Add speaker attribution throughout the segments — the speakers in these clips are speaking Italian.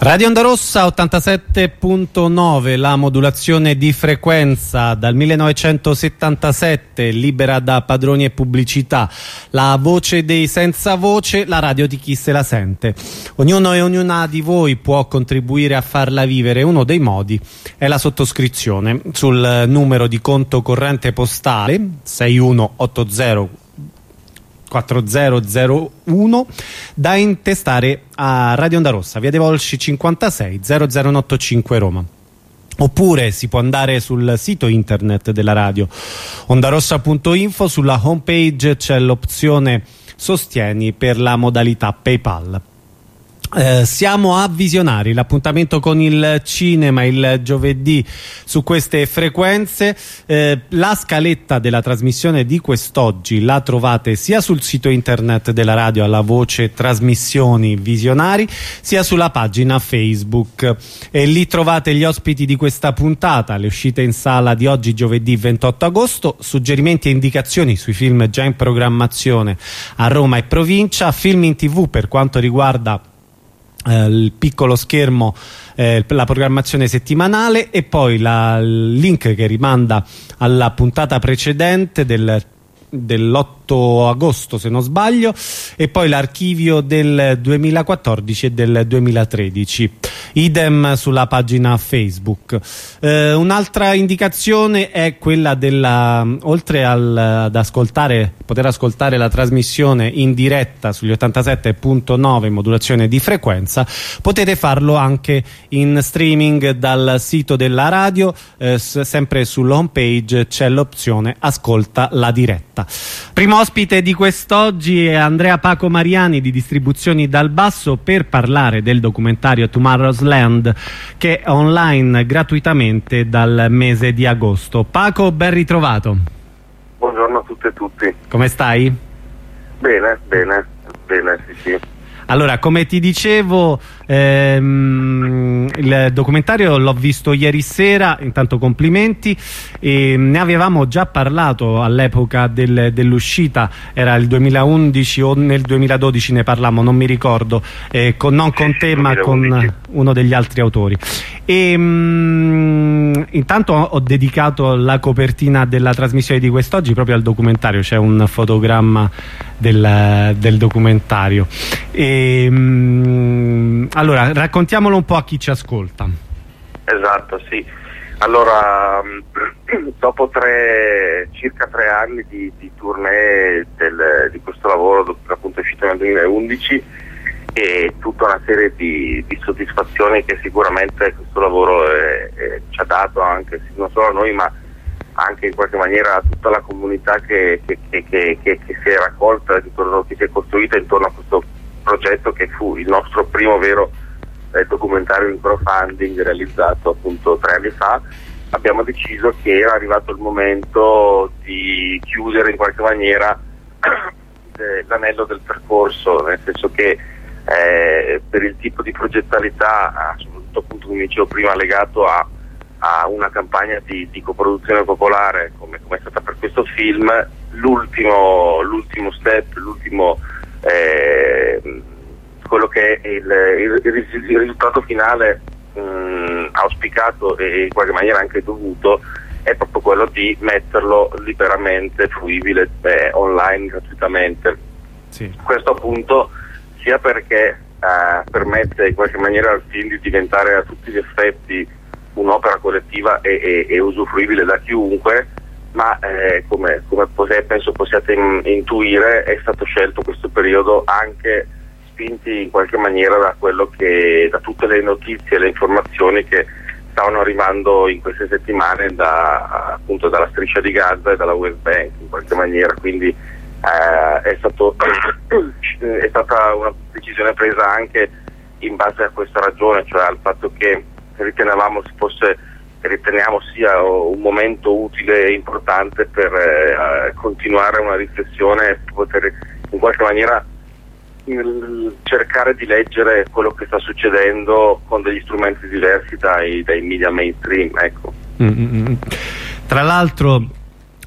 Speaker 1: Radio Onda Rossa 87.9, la modulazione di frequenza dal 1977, libera da padroni e pubblicità, la voce dei senza voce, la radio di chi se la sente. Ognuno e ognuna di voi può contribuire a farla vivere. Uno dei modi è la sottoscrizione sul numero di conto corrente postale 6180 4001 da intestare a Radio Onda Rossa, via dei Volsci 56 00985 Roma. Oppure si può andare sul sito internet della radio ondarossa.info, sulla homepage c'è l'opzione Sostieni per la modalità PayPal. Siamo a Visionari, l'appuntamento con il cinema il giovedì su queste frequenze. La scaletta della trasmissione di quest'oggi la trovate sia sul sito internet della radio alla voce Trasmissioni Visionari, sia sulla pagina Facebook, e lì trovate gli ospiti di questa puntata, le uscite in sala di oggi giovedì 28 agosto, suggerimenti e indicazioni sui film già in programmazione a Roma e provincia, film in TV per quanto riguarda il piccolo schermo, la programmazione settimanale, e poi il link che rimanda alla puntata precedente dell'8 agosto se non sbaglio, e poi l'archivio del 2014 e del 2013, idem sulla pagina Facebook. Un'altra indicazione è quella oltre ad poter ascoltare la trasmissione in diretta sugli 87.9 modulazione di frequenza, potete farlo anche in streaming dal sito della radio, sempre sull'home page c'è l'opzione ascolta la diretta. Primo ospite di quest'oggi è Andrea Paco Mariani di Distribuzioni Dal Basso per parlare del documentario Tomorrow's Land, che è online gratuitamente dal mese di agosto. Paco, ben ritrovato.
Speaker 2: Buongiorno a tutte e tutti.
Speaker 1: Come stai?
Speaker 2: Bene, sì.
Speaker 1: Allora, come ti dicevo, il documentario l'ho visto ieri sera, intanto complimenti, e ne avevamo già parlato all'epoca dell'uscita, era il 2011 o nel 2012 ne parlammo, non mi ricordo, non con te ma con uno degli altri autori. Intanto ho dedicato la copertina della trasmissione di quest'oggi proprio al documentario, c'è un fotogramma del documentario. Allora, raccontiamolo un po' a chi ci ascolta.
Speaker 2: Esatto, sì. Allora, dopo circa tre anni di tournée di questo lavoro, appunto è uscito nel 2011, e tutta una serie di soddisfazioni che sicuramente questo lavoro ci ha dato, anche non solo a noi ma anche in qualche maniera a tutta la comunità che si è raccolta, che si è costruita intorno a questo progetto, che fu il nostro primo vero documentario in crowdfunding realizzato appunto 3 anni fa. Abbiamo deciso che era arrivato il momento di chiudere in qualche maniera l'anello del percorso, nel senso che per il tipo di progettualità, soprattutto appunto come dicevo prima legato a una campagna di coproduzione popolare come è stata per questo film, l'ultimo step, quello che è il risultato finale auspicato e in qualche maniera anche dovuto, è proprio quello di metterlo liberamente fruibile online gratuitamente. Sì. Questo appunto sia perché permette in qualche maniera al film di diventare a tutti gli effetti un'opera collettiva e usufruibile da chiunque, ma come penso possiate intuire, è stato scelto questo periodo anche spinti in qualche maniera da tutte le notizie e le informazioni che stavano arrivando in queste settimane appunto dalla striscia di Gaza e dalla West Bank in qualche maniera, quindi è stata una decisione presa anche in base a questa ragione, cioè al fatto che riteniamo sia un momento utile e importante per continuare una riflessione e poter in qualche maniera cercare di leggere quello che sta succedendo con degli strumenti diversi dai media mainstream, ecco.
Speaker 1: Tra l'altro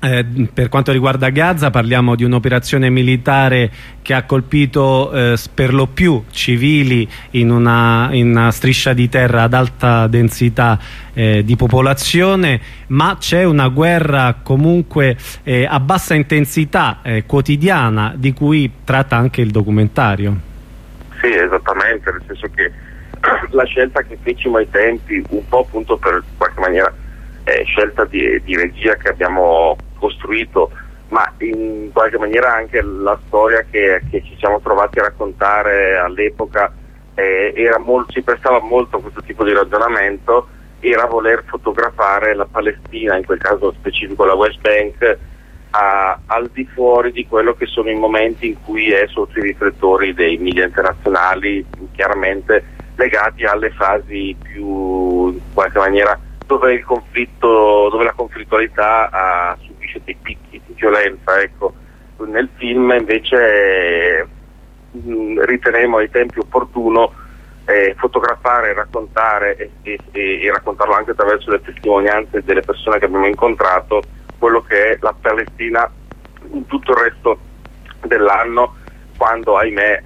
Speaker 1: Per quanto riguarda Gaza parliamo di un'operazione militare che ha colpito per lo più civili in una striscia di terra ad alta densità di popolazione, ma c'è una guerra comunque a bassa intensità quotidiana, di cui tratta anche il documentario.
Speaker 2: Sì, esattamente, nel senso che la scelta che fecimo ai tempi, un po' appunto per qualche maniera scelta di regia che abbiamo costruito, ma in qualche maniera anche la storia che ci siamo trovati a raccontare all'epoca si prestava molto a questo tipo di ragionamento, era voler fotografare la Palestina, in quel caso specifico la West Bank, al di fuori di quello che sono i momenti in cui è sotto i riflettori dei media internazionali, chiaramente legati alle fasi più, in qualche maniera, dove la conflittualità subisce dei picchi di violenza. Ecco. Nel film invece ritenemmo ai tempi opportuno fotografare, raccontare e raccontarlo anche attraverso le testimonianze delle persone che abbiamo incontrato, quello che è la Palestina in tutto il resto dell'anno, quando ahimè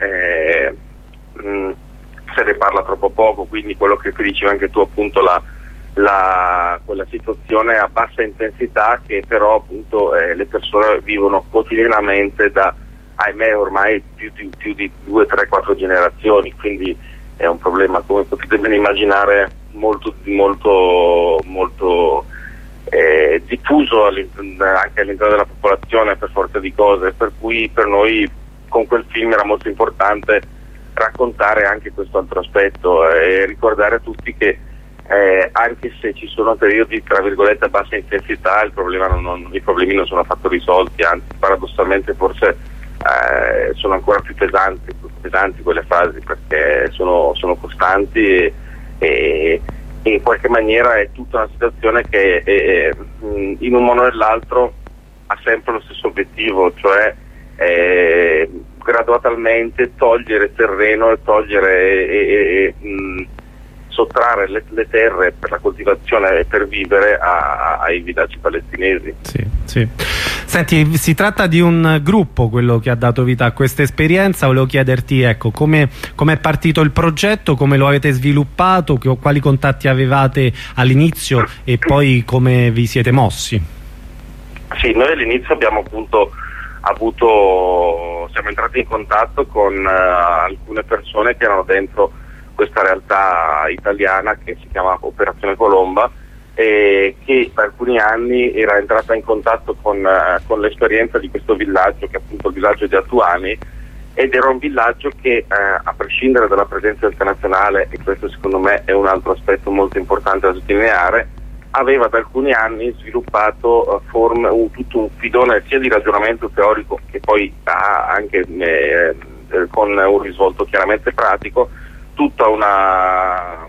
Speaker 2: se ne parla troppo poco, quindi quello che dicevi anche tu, appunto quella situazione a bassa intensità che però appunto le persone vivono quotidianamente da, ahimè, ormai più di 2, 3, 4 generazioni, quindi è un problema, come potete ben immaginare, molto diffuso anche all'interno della popolazione per forza di cose, per cui per noi con quel film era molto importante raccontare anche questo altro aspetto e ricordare a tutti che anche se ci sono periodi tra virgolette a bassa intensità, i problemi non sono affatto risolti, anzi paradossalmente forse sono ancora più pesanti quelle fasi, perché sono costanti e in qualche maniera è tutta una situazione che in un modo o nell'altro ha sempre lo stesso obiettivo, cioè gradualmente togliere terreno e togliere sottrarre le terre per la coltivazione e per vivere ai villaggi palestinesi.
Speaker 1: Sì, sì. Senti, si tratta di un gruppo quello che ha dato vita a questa esperienza. Volevo chiederti, ecco, come è partito il progetto, come lo avete sviluppato, quali contatti avevate all'inizio e poi come vi siete mossi?
Speaker 2: Sì, noi all'inizio abbiamo appunto siamo entrati in contatto con alcune persone che erano dentro questa realtà italiana che si chiama Operazione Colomba, e che per alcuni anni era entrata in contatto con l'esperienza di questo villaggio, che è appunto il villaggio di Atuani, ed era un villaggio che a prescindere dalla presenza internazionale, e questo secondo me è un altro aspetto molto importante da sottolineare, aveva da alcuni anni sviluppato tutto un filone sia di ragionamento teorico che poi ha anche con un risvolto chiaramente pratico, tutta una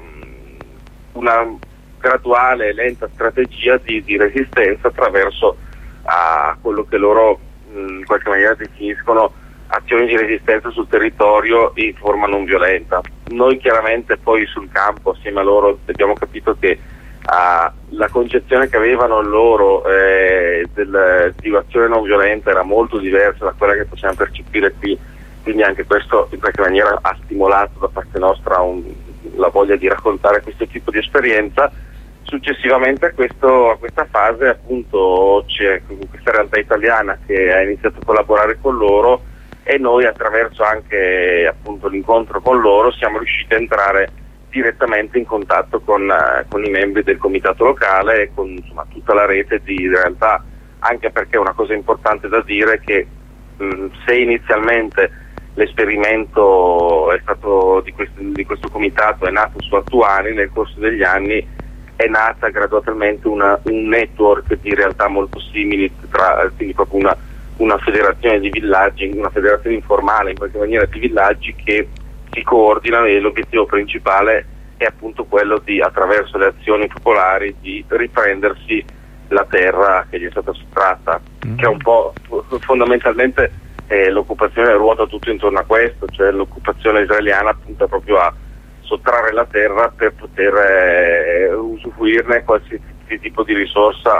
Speaker 2: graduale e lenta strategia di resistenza attraverso quello che loro in qualche maniera definiscono azioni di resistenza sul territorio in forma non violenta. Noi chiaramente poi sul campo assieme a loro abbiamo capito che la concezione che avevano loro di azione non violenta era molto diversa da quella che possiamo percepire qui, quindi anche questo in qualche maniera ha stimolato da parte nostra la voglia di raccontare questo tipo di esperienza. Successivamente a questa fase appunto c'è questa realtà italiana che ha iniziato a collaborare con loro, e noi attraverso anche appunto l'incontro con loro siamo riusciti a entrare direttamente in contatto con i membri del comitato locale e con insomma tutta la rete di realtà, anche perché una cosa importante da dire è che se inizialmente l'esperimento è stato di questo comitato è nato su Atuani, nel corso degli anni è nata gradualmente un network di realtà molto simili, quindi proprio una federazione di villaggi, una federazione informale in qualche maniera di villaggi che si coordinano, e l'obiettivo principale è appunto quello di, attraverso le azioni popolari, di riprendersi la terra che gli è stata sottratta, che è un po' fondamentalmente l'occupazione ruota tutto intorno a questo, cioè l'occupazione israeliana punta proprio a sottrarre la terra per poter usufruirne qualsiasi tipo di risorsa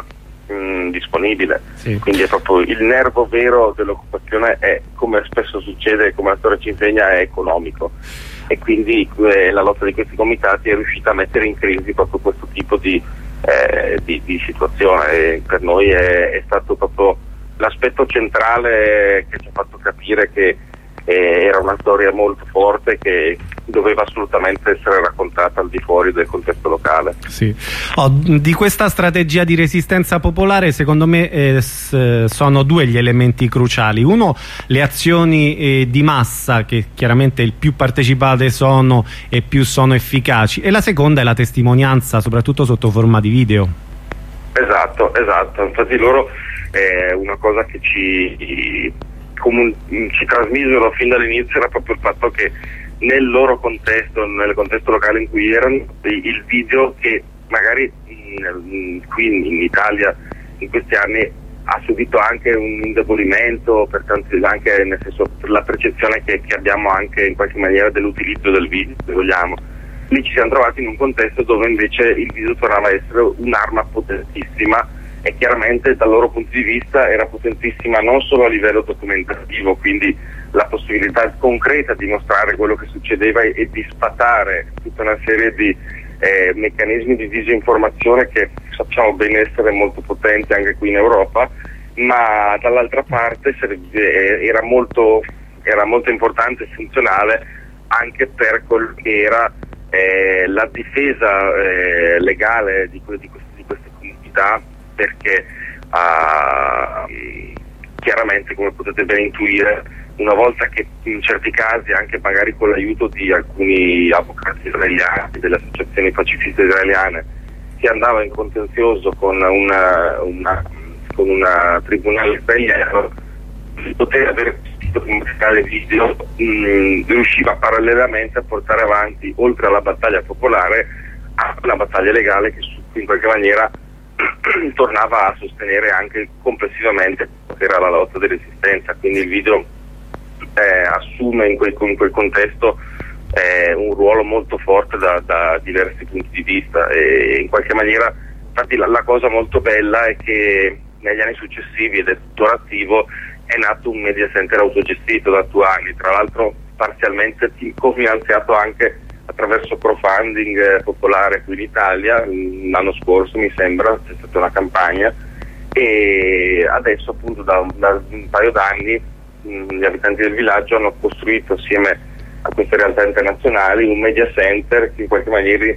Speaker 2: disponibile.
Speaker 1: Sì.
Speaker 2: Quindi è proprio il nervo vero dell'occupazione, è, come spesso succede, come la storia ci insegna, è economico, e quindi la lotta di questi comitati è riuscita a mettere in crisi proprio questo tipo di situazione, e per noi è stato proprio l'aspetto centrale che ci ha fatto capire che era una storia molto forte che doveva assolutamente essere raccontata al di fuori del contesto locale.
Speaker 1: Sì. Di questa strategia di resistenza popolare, secondo me sono due gli elementi cruciali. Uno, le azioni di massa, che chiaramente il più partecipate sono e più sono efficaci, e la seconda è la testimonianza, soprattutto sotto forma di video.
Speaker 2: Esatto, infatti loro una cosa che ci trasmisero fin dall'inizio era proprio il fatto che nel loro contesto, nel contesto locale in cui erano, il video, che magari qui in Italia in questi anni ha subito anche un indebolimento, anche nel senso, per la percezione che abbiamo anche in qualche maniera dell'utilizzo del video, se vogliamo. Lì ci siamo trovati in un contesto dove invece il video tornava a essere un'arma potentissima, e chiaramente dal loro punto di vista era potentissima non solo a livello documentativo, quindi la possibilità concreta di mostrare quello che succedeva e di sfatare tutta una serie di meccanismi di disinformazione che sappiamo bene essere molto potenti anche qui in Europa, ma dall'altra parte era molto importante e funzionale anche per quello che era la difesa legale di queste comunità, perché chiaramente, come potete ben intuire, una volta che in certi casi, anche magari con l'aiuto di alcuni avvocati israeliani, delle associazioni pacifiste israeliane, si andava in contenzioso con una tribunale israeliano, poter avere un materiale video riusciva parallelamente a portare avanti, oltre alla battaglia popolare, a una battaglia legale che in qualche maniera tornava a sostenere anche complessivamente era la lotta di resistenza. Quindi il video assume in quel contesto un ruolo molto forte da diversi punti di vista, e in qualche maniera, infatti la cosa molto bella è che negli anni successivi, ed è tuttora attivo, è nato un media center autogestito da 2 anni, tra l'altro parzialmente cofinanziato anche attraverso crowdfunding popolare qui in Italia. L'anno scorso, mi sembra, c'è stata una campagna, e adesso appunto da un paio d'anni gli abitanti del villaggio hanno costruito, assieme a queste realtà internazionali, un media center che in qualche maniera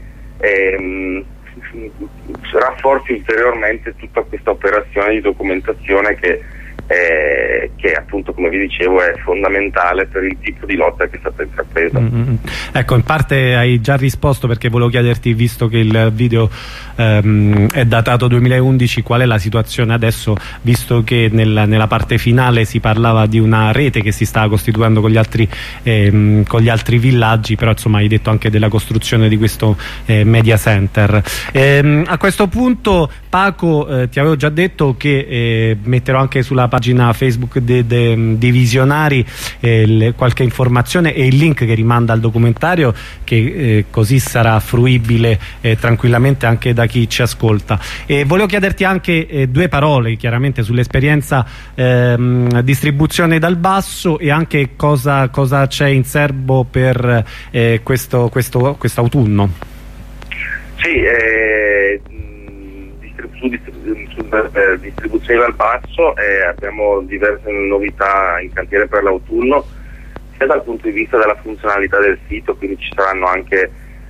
Speaker 2: rafforzi ulteriormente tutta questa operazione di documentazione che appunto, come vi dicevo, è fondamentale per il tipo di lotta che è stata intrapresa.
Speaker 1: Ecco, in parte hai già risposto, perché volevo chiederti, visto che il video è datato 2011, qual è la situazione adesso, visto che nella parte finale si parlava di una rete che si stava costituendo con gli altri villaggi, però insomma hai detto anche della costruzione di questo media center. A questo punto, Paco, ti avevo già detto che metterò anche sulla pagina Facebook dei visionari qualche informazione e il link che rimanda al documentario, che così sarà fruibile tranquillamente anche da chi ci ascolta. E volevo chiederti anche 2 parole chiaramente sull'esperienza distribuzione dal basso, e anche cosa c'è in serbo per questo autunno.
Speaker 2: Sì, distribuzione dal basso, abbiamo diverse novità in cantiere per l'autunno, sia dal punto di vista della funzionalità del sito, quindi ci saranno anche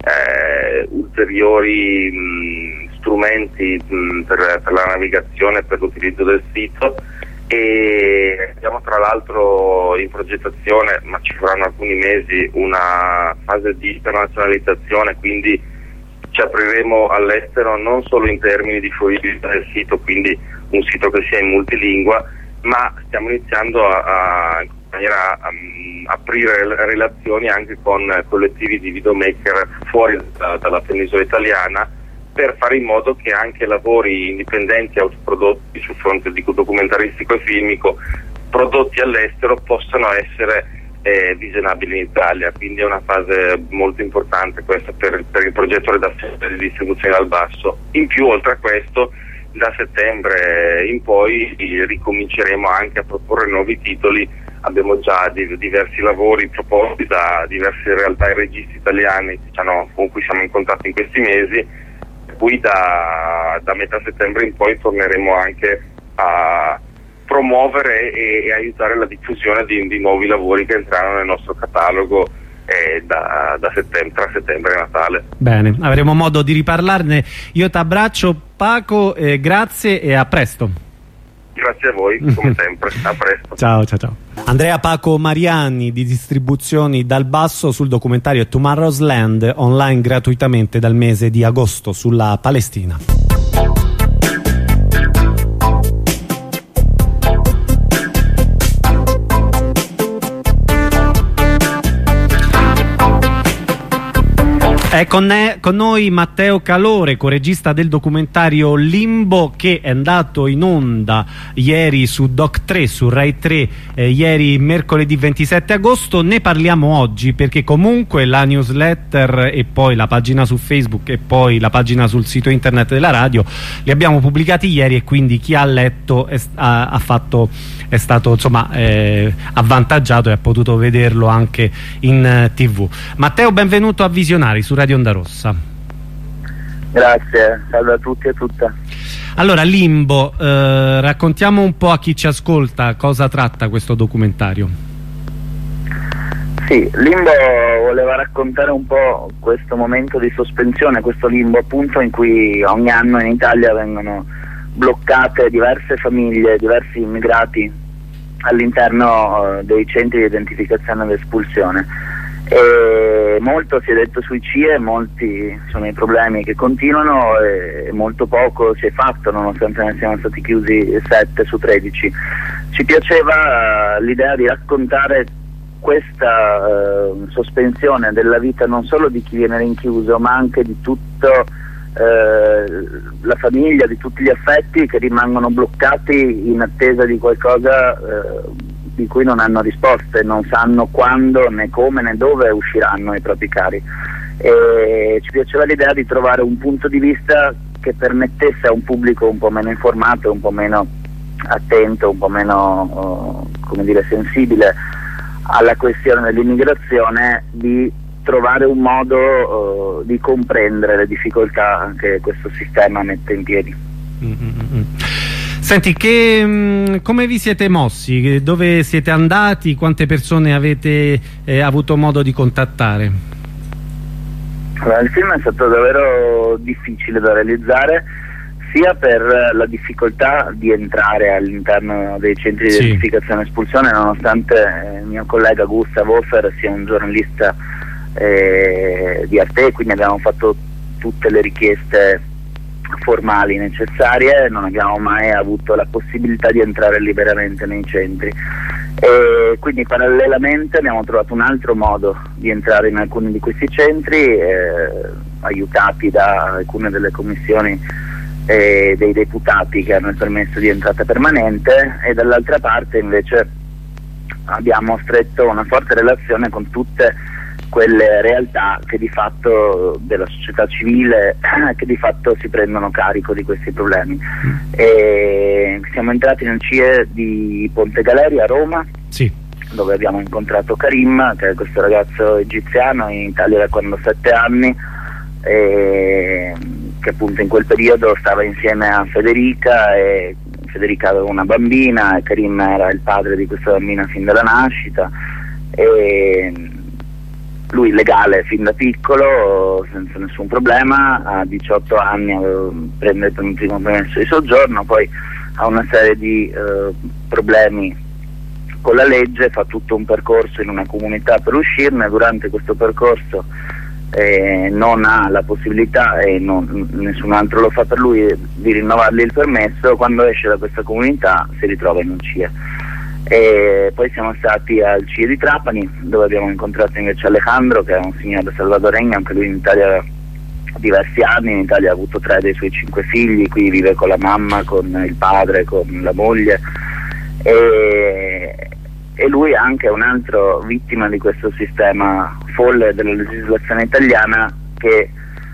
Speaker 2: ulteriori strumenti per la navigazione, per l'utilizzo del sito, e abbiamo tra l'altro in progettazione, ma ci vorranno alcuni mesi, una fase di internazionalizzazione, quindi ci apriremo all'estero non solo in termini di fruibilità del sito, quindi un sito che sia in multilingua, ma stiamo iniziando a aprire relazioni anche con collettivi di videomaker fuori dalla penisola italiana, per fare in modo che anche lavori indipendenti autoprodotti sul fronte di documentaristico e filmico prodotti all'estero possano essere visionabili in Italia. Quindi è una fase molto importante questa per il progetto redazione di distribuzione dal basso. In più, oltre a questo, da settembre in poi ricominceremo anche a proporre nuovi titoli. Abbiamo già diversi lavori proposti da diverse realtà e registi italiani con cui siamo in contatto in questi mesi. Poi da metà settembre in poi torneremo anche a promuovere e aiutare la diffusione di nuovi lavori che entreranno nel nostro catalogo tra settembre e Natale.
Speaker 1: Bene, avremo modo di riparlarne. Io ti abbraccio, Paco, grazie e a presto.
Speaker 2: Grazie a voi, come sempre, a presto.
Speaker 1: Ciao. Andrea Paco Mariani di Distribuzioni Dal Basso sul documentario Tomorrow's Land, online gratuitamente dal mese di agosto sulla Palestina. È con noi Matteo Calore, coregista del documentario Limbo, che è andato in onda ieri su Doc 3, su Rai 3, ieri mercoledì 27 agosto. Ne parliamo oggi perché comunque la newsletter e poi la pagina su Facebook e poi la pagina sul sito internet della radio li abbiamo pubblicati ieri, e quindi chi ha letto è stato insomma avvantaggiato e ha potuto vederlo anche in TV. Matteo, benvenuto a Visionari su Radio Onda Rossa.
Speaker 3: Grazie, salve a tutti e a tutte.
Speaker 1: Allora, Limbo, raccontiamo un po' a chi ci ascolta cosa tratta questo documentario.
Speaker 3: Sì, Limbo voleva raccontare un po' questo momento di sospensione, questo limbo appunto in cui ogni anno in Italia vengono bloccate diverse famiglie, diversi immigrati all'interno dei centri di identificazione ed espulsione. E molto si è detto sui CIE, molti sono i problemi che continuano e molto poco si è fatto, nonostante ne siano stati chiusi 7 su 13. Ci piaceva l'idea di raccontare questa sospensione della vita non solo di chi viene rinchiuso, ma anche di tutto la famiglia, di tutti gli affetti che rimangono bloccati in attesa di qualcosa di cui non hanno risposte, non sanno quando, né come, né dove usciranno i propri cari. E ci piaceva l'idea di trovare un punto di vista che permettesse a un pubblico un po' meno informato, un po' meno attento, un po' meno sensibile alla questione dell'immigrazione, di trovare un modo di comprendere le difficoltà che questo sistema mette in piedi.
Speaker 1: Senti, come vi siete mossi? Dove siete andati? Quante persone avete avuto modo di contattare?
Speaker 3: Allora, il film è stato davvero difficile da realizzare, sia per la difficoltà di entrare all'interno dei centri di identificazione e espulsione, nonostante il mio collega Gustav Hofer sia un giornalista di Arte, quindi abbiamo fatto tutte le richieste formali necessarie, non abbiamo mai avuto la possibilità di entrare liberamente nei centri, e quindi parallelamente abbiamo trovato un altro modo di entrare in alcuni di questi centri, aiutati da alcune delle commissioni dei deputati che hanno il permesso di entrata permanente, e dall'altra parte invece abbiamo stretto una forte relazione con tutte quelle realtà che di fatto, della società civile, che di fatto si prendono carico di questi problemi. E siamo entrati nel CIE di Ponte Galeria a Roma, dove abbiamo incontrato Karim, che è questo ragazzo egiziano in Italia da quando 7 anni, che appunto in quel periodo stava insieme a Federica, e Federica aveva una bambina e Karim era il padre di questa bambina fin dalla nascita, e lui legale fin da piccolo, senza nessun problema, a 18 anni prende il primo permesso di soggiorno, poi ha una serie di problemi con la legge, fa tutto un percorso in una comunità per uscirne. Durante questo percorso non ha la possibilità, e nessun altro lo fa per lui, di rinnovargli il permesso. Quando esce da questa comunità si ritrova in un CIE. E poi siamo stati al CIE di Trapani, dove abbiamo incontrato invece Alejandro, che è un signore salvadoregno, anche lui in Italia da diversi anni. In Italia ha avuto 3 dei suoi 5 figli, qui vive con la mamma, con il padre, con la moglie, e lui è anche un altro vittima di questo sistema folle della legislazione italiana, che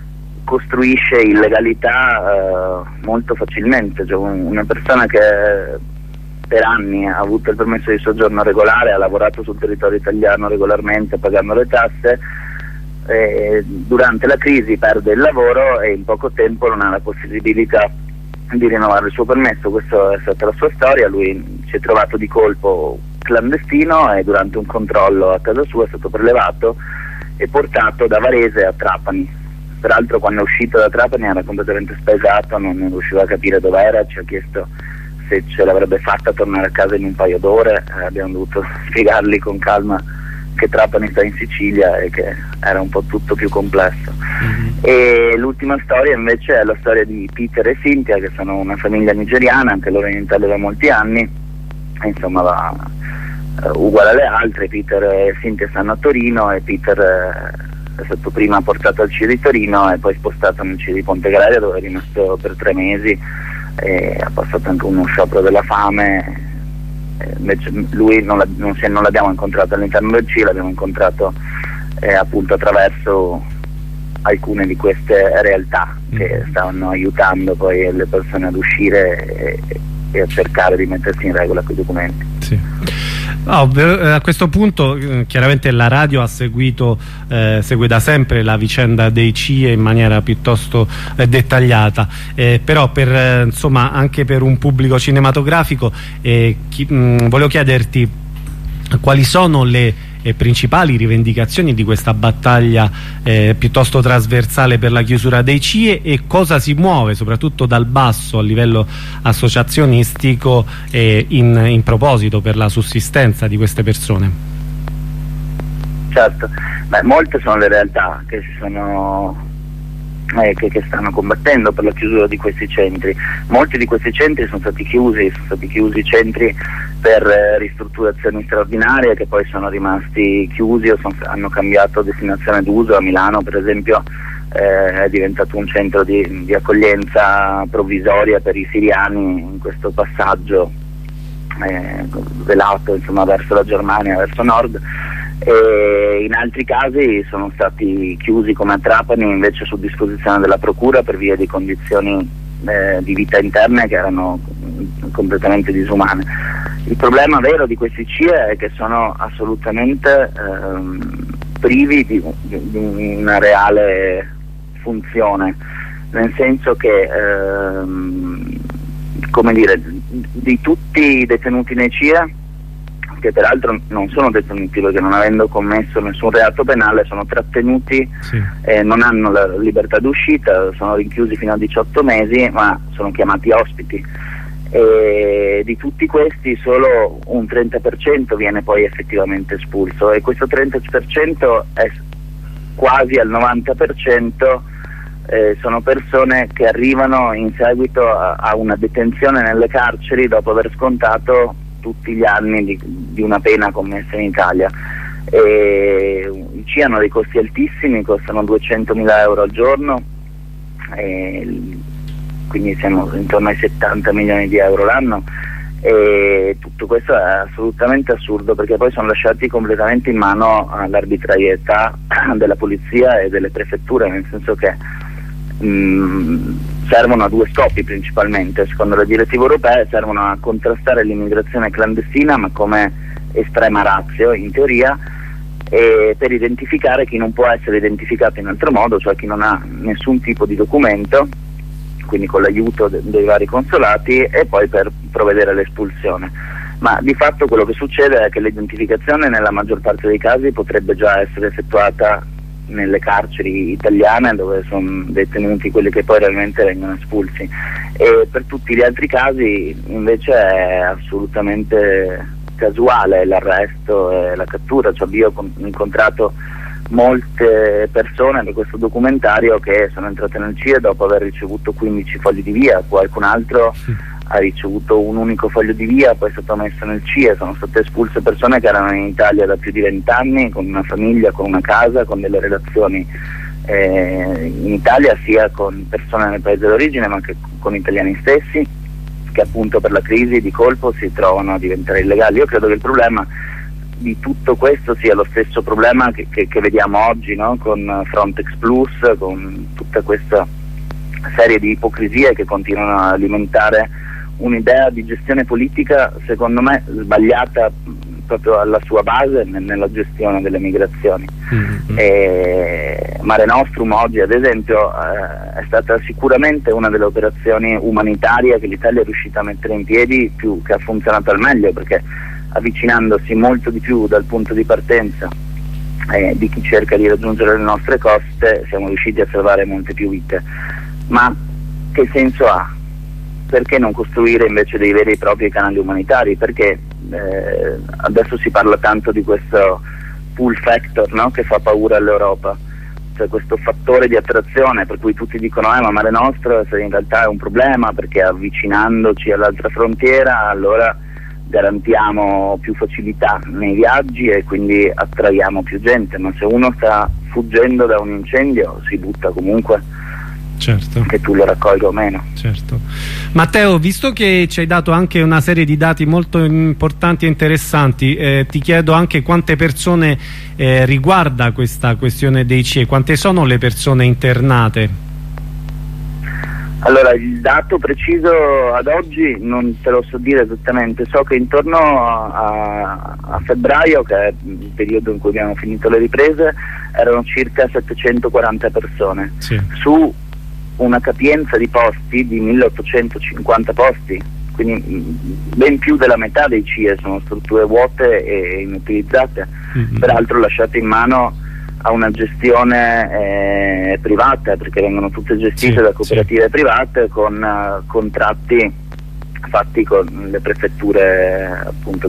Speaker 3: costruisce illegalità molto facilmente, cioè una persona che per anni ha avuto il permesso di soggiorno regolare, ha lavorato sul territorio italiano regolarmente pagando le tasse, durante la crisi perde il lavoro e in poco tempo non ha la possibilità di rinnovare il suo permesso. Questa è stata la sua storia. Lui si è trovato di colpo clandestino e durante un controllo a casa sua è stato prelevato e portato da Varese a Trapani. Peraltro quando è uscito da Trapani era completamente spaesato, non riusciva a capire dove era, ci ha chiesto se ce l'avrebbe fatta tornare a casa in un paio d'ore, abbiamo dovuto spiegargli con calma che Trapani sta in Sicilia e che era un po' tutto più complesso. E l'ultima storia invece è la storia di Peter e Cynthia, che sono una famiglia nigeriana, anche loro in Italia da molti anni, e insomma uguale alle altre. Peter e Cynthia stanno a Torino e Peter è stato prima portato al CIE di Torino e poi spostato nel CIE di Ponte Galeria, dove è rimasto per 3 mesi e ha passato anche uno sciopero della fame. Invece lui non l'abbiamo incontrato all'interno del CIE, l'abbiamo incontrato appunto attraverso alcune di queste realtà che stavano aiutando poi le persone ad uscire e a cercare di mettersi in regola con i documenti. Sì.
Speaker 1: A questo punto chiaramente la radio ha seguito, segue da sempre la vicenda dei CIE in maniera piuttosto dettagliata, però insomma anche per un pubblico cinematografico volevo chiederti quali sono le principali rivendicazioni di questa battaglia piuttosto trasversale per la chiusura dei CIE e cosa si muove soprattutto dal basso a livello associazionistico in proposito per la sussistenza di queste persone.
Speaker 3: Certo, molte sono le realtà che stanno combattendo per la chiusura di questi centri. Molti di questi centri sono stati chiusi centri per ristrutturazioni straordinarie che poi sono rimasti chiusi o hanno cambiato destinazione d'uso. A Milano per esempio è diventato un centro di accoglienza provvisoria per i siriani in questo passaggio velato insomma verso la Germania, verso nord. E in altri casi sono stati chiusi come a Trapani invece su disposizione della procura per via di condizioni di vita interne che erano completamente disumane. Il problema vero di questi CIE è che sono assolutamente privi di una reale funzione, nel senso che come dire, di tutti i detenuti nei CIE, che peraltro non sono detenuti perché non avendo commesso nessun reato penale sono trattenuti, sì. Non hanno la libertà d'uscita, sono rinchiusi fino a 18 mesi ma sono chiamati ospiti, e di tutti questi solo un 30% viene poi effettivamente espulso e questo 30% è quasi al 90% sono persone che arrivano in seguito a una detenzione nelle carceri dopo aver scontato tutti gli anni di una pena commessa in Italia. I CIE hanno dei costi altissimi, costano 200.000 euro al giorno, quindi siamo intorno ai 70 milioni di euro l'anno, e tutto questo è assolutamente assurdo perché poi sono lasciati completamente in mano all'arbitrarietà della polizia e delle prefetture, nel senso che servono a due scopi principalmente. Secondo le direttive europee servono a contrastare l'immigrazione clandestina ma come estrema ratio in teoria, e per identificare chi non può essere identificato in altro modo, cioè chi non ha nessun tipo di documento, quindi con l'aiuto dei vari consolati, e poi per provvedere all'espulsione. Ma di fatto quello che succede è che l'identificazione nella maggior parte dei casi potrebbe già essere effettuata nelle carceri italiane dove sono detenuti quelli che poi realmente vengono espulsi, e per tutti gli altri casi invece è assolutamente casuale l'arresto e la cattura. Cioè io ho incontrato molte persone per questo documentario che sono entrate nel CIE dopo aver ricevuto 15 fogli di via, qualcun altro ha ricevuto un unico foglio di via, poi è stato messo nel CIE. Sono state espulse persone che erano in Italia da più di 20 anni, con una famiglia, con una casa, con delle relazioni in Italia, sia con persone nel paese d'origine ma anche con italiani stessi, che appunto per la crisi di colpo si trovano a diventare illegali. Io credo che il problema di tutto questo sia lo stesso problema che vediamo oggi, no? Con Frontex Plus, con tutta questa serie di ipocrisie che continuano a alimentare un'idea di gestione politica secondo me sbagliata proprio alla sua base nella gestione delle migrazioni. Mare Nostrum oggi ad esempio è stata sicuramente una delle operazioni umanitarie che l'Italia è riuscita a mettere in piedi più che ha funzionato al meglio, perché avvicinandosi molto di più dal punto di partenza di chi cerca di raggiungere le nostre coste siamo riusciti a salvare molte più vite. Ma che senso ha? Perché non costruire invece dei veri e propri canali umanitari? Perché adesso si parla tanto di questo pull factor, no? Che fa paura all'Europa, cioè questo fattore di attrazione per cui tutti dicono ma Mare Nostrum in realtà è un problema, perché avvicinandoci all'altra frontiera allora garantiamo più facilità nei viaggi e quindi attraiamo più gente, ma se uno sta fuggendo da un incendio si butta comunque. Certo. Che tu lo raccolga o meno.
Speaker 1: Certo. Matteo, visto che ci hai dato anche una serie di dati molto importanti e interessanti, ti chiedo anche quante persone riguarda questa questione dei CIE, quante sono le persone internate?
Speaker 3: Allora, il dato preciso ad oggi non te lo so dire esattamente, so che intorno a febbraio, che è il periodo in cui abbiamo finito le riprese, erano circa 740 persone, sì, su una capienza di posti di 1850 posti, quindi ben più della metà dei CIE sono strutture vuote e inutilizzate, peraltro lasciate in mano a una gestione privata, perché vengono tutte gestite da cooperative private con contratti fatti con le prefetture appunto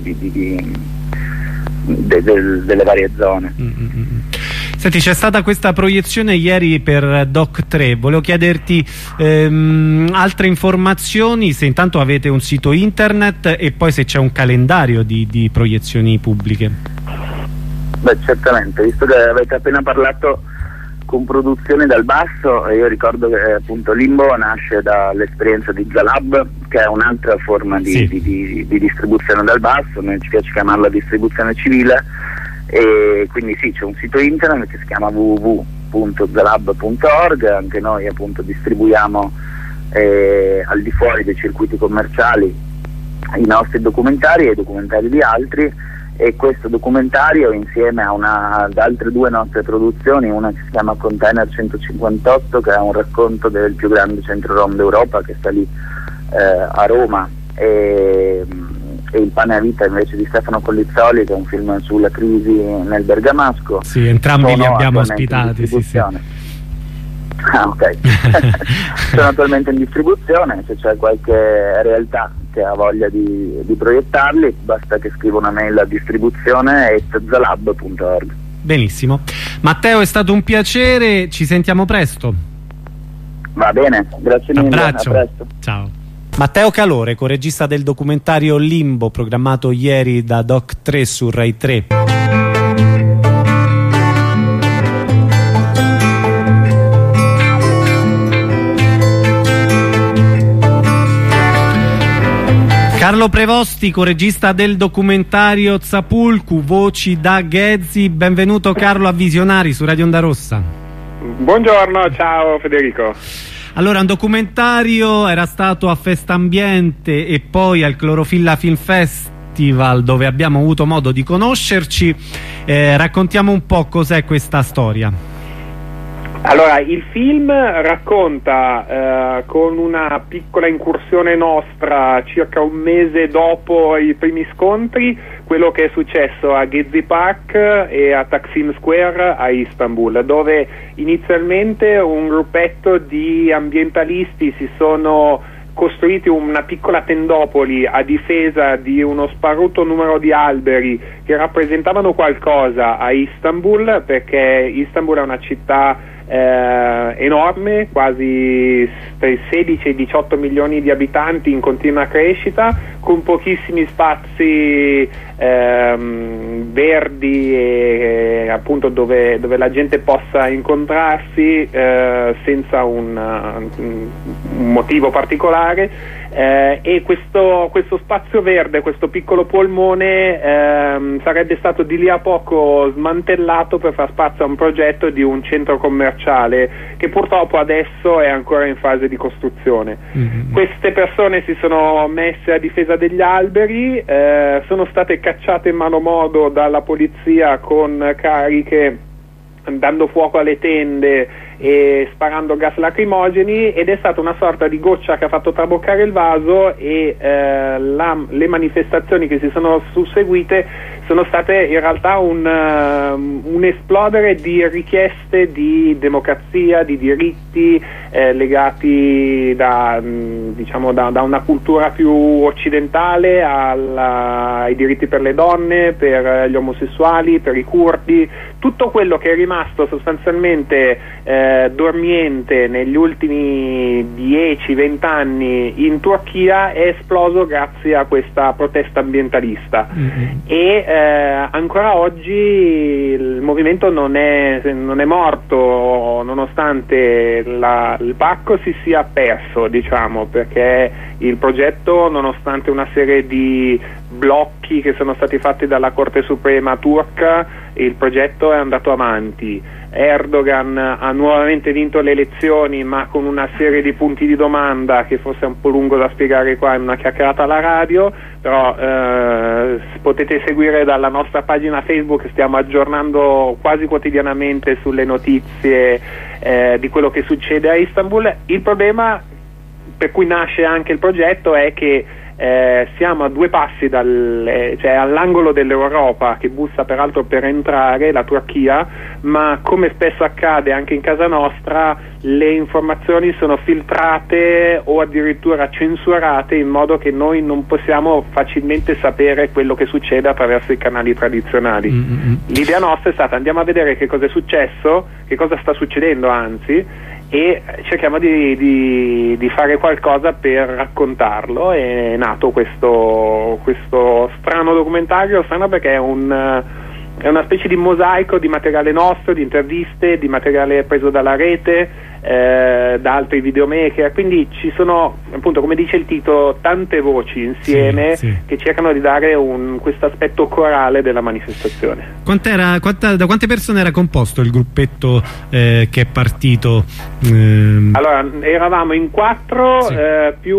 Speaker 3: delle varie zone.
Speaker 1: Senti, c'è stata questa proiezione ieri per Doc 3, volevo chiederti altre informazioni, se intanto avete un sito internet e poi se c'è un calendario di proiezioni pubbliche.
Speaker 3: Beh, certamente, visto che avete appena parlato con Produzioni dal Basso, io ricordo che appunto Limbo nasce dall'esperienza di Zalab, che è un'altra forma di distribuzione dal basso, noi ci piace chiamarla distribuzione civile, e quindi sì, c'è un sito internet che si chiama www.zalab.org, anche noi appunto distribuiamo al di fuori dei circuiti commerciali i nostri documentari e i documentari di altri, e questo documentario insieme ad altre due nostre produzioni, una che si chiama Container 158, che è un racconto del più grande centro rom d'Europa che sta lì a Roma, e Il pane a vita invece di Stefano Collizzoli, che è un film sulla crisi nel Bergamasco.
Speaker 1: Sì, entrambi li abbiamo ospitati. Sì.
Speaker 3: Ah, ok. Sono attualmente in distribuzione, se c'è qualche realtà che ha voglia di proiettarli basta che scriva una mail a distribuzione@zalab.org.
Speaker 1: Benissimo. Matteo, è stato un piacere, ci sentiamo presto.
Speaker 3: Va bene, grazie mille.
Speaker 1: Abbraccio.
Speaker 3: A presto.
Speaker 1: Ciao. Matteo Calore, coregista del documentario Limbo, programmato ieri da Doc 3 su Rai 3. Carlo Prevosti, coregista del documentario Zapulcu, voci da Ghezzi. Benvenuto Carlo a Visionari su Radio Onda Rossa.
Speaker 4: Buongiorno, ciao Federico.
Speaker 1: Allora, un documentario, era stato a Festambiente e poi al Clorofilla Film Festival, dove abbiamo avuto modo di conoscerci. Raccontiamo un po' cos'è questa storia.
Speaker 4: Allora, il film racconta con una piccola incursione nostra circa un mese dopo i primi scontri quello che è successo a Gezi Park e a Taksim Square a Istanbul, dove inizialmente un gruppetto di ambientalisti si sono costruiti una piccola tendopoli a difesa di uno sparuto numero di alberi che rappresentavano qualcosa a Istanbul, perché Istanbul è una città enorme, quasi tra i 16 e i 18 milioni di abitanti in continua crescita, con pochissimi spazi verdi e appunto dove la gente possa incontrarsi senza un motivo particolare, e questo spazio verde, questo piccolo polmone sarebbe stato di lì a poco smantellato per far spazio a un progetto di un centro commerciale che purtroppo adesso è ancora in fase di costruzione. Queste persone si sono messe a difesa degli alberi, sono state cacciate in malo modo dalla polizia con cariche, dando fuoco alle tende e sparando gas lacrimogeni, ed è stata una sorta di goccia che ha fatto traboccare il vaso, e le manifestazioni che si sono susseguite sono state in realtà un esplodere di richieste di democrazia, di diritti legati da una cultura più occidentale ai diritti per le donne, per gli omosessuali, per i curdi. Tutto quello che è rimasto sostanzialmente dormiente negli ultimi 10-20 anni in Turchia è esploso grazie a questa protesta ambientalista. E ancora oggi il movimento non è morto, nonostante il pacco si sia perso, diciamo, perché il progetto, nonostante una serie di blocchi che sono stati fatti dalla Corte Suprema turca, il progetto è andato avanti. Erdogan ha nuovamente vinto le elezioni, ma con una serie di punti di domanda che forse è un po' lungo da spiegare qua in una chiacchierata alla radio, però potete seguire dalla nostra pagina Facebook, stiamo aggiornando quasi quotidianamente sulle notizie di quello che succede a Istanbul. Il problema per cui nasce anche il progetto è che siamo a 2 passi cioè all'angolo dell'Europa, che bussa peraltro per entrare, la Turchia, ma come spesso accade anche in casa nostra, le informazioni sono filtrate o addirittura censurate, in modo che noi non possiamo facilmente sapere quello che succede attraverso i canali tradizionali. L'idea nostra è stata: andiamo a vedere che cosa è successo, che cosa sta succedendo anzi, e cerchiamo di fare qualcosa per raccontarlo. È nato questo strano documentario, strano perché è una specie di mosaico di materiale nostro, di interviste, di materiale preso dalla rete, da altri videomaker, quindi ci sono, appunto, come dice il titolo, tante voci insieme che cercano di dare questo aspetto corale della manifestazione.
Speaker 1: Da quante persone era composto il gruppetto che è partito?
Speaker 4: Allora, eravamo in 4, più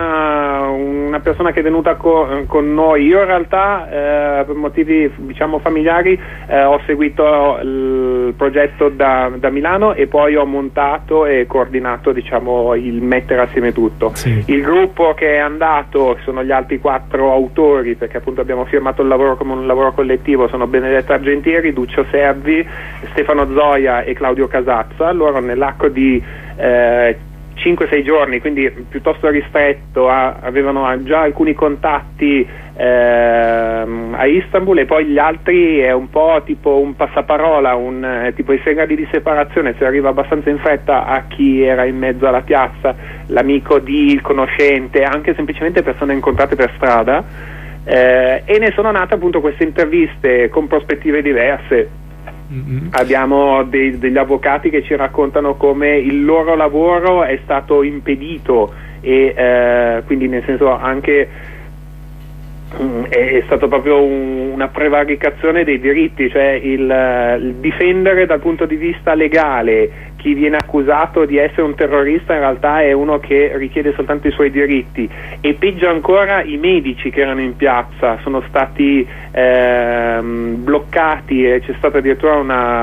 Speaker 4: una persona che è venuta con noi. Io in realtà per motivi, diciamo, familiari ho seguito il progetto da Milano, e poi ho montato e coordinato, diciamo, il mettere assieme tutto. Il gruppo che è andato sono gli altri 4 autori, perché appunto abbiamo firmato il lavoro come un lavoro collettivo. Sono Benedetta Argentieri, Duccio Servi, Stefano Zoia e Claudio Casazza. Loro nell'arco di 5-6 giorni, quindi piuttosto ristretto, avevano già alcuni contatti a Istanbul, e poi gli altri è un po' tipo un passaparola, tipo i segnali di separazione, si arriva abbastanza in fretta a chi era in mezzo alla piazza, l'amico il conoscente, anche semplicemente persone incontrate per strada, e ne sono nate appunto queste interviste con prospettive diverse. Abbiamo degli avvocati che ci raccontano come il loro lavoro è stato impedito, e quindi, nel senso, anche è stato proprio una prevaricazione dei diritti, cioè il difendere dal punto di vista legale chi viene accusato di essere un terrorista in realtà è uno che richiede soltanto i suoi diritti, e peggio ancora i medici che erano in piazza sono stati bloccati, e c'è stata addirittura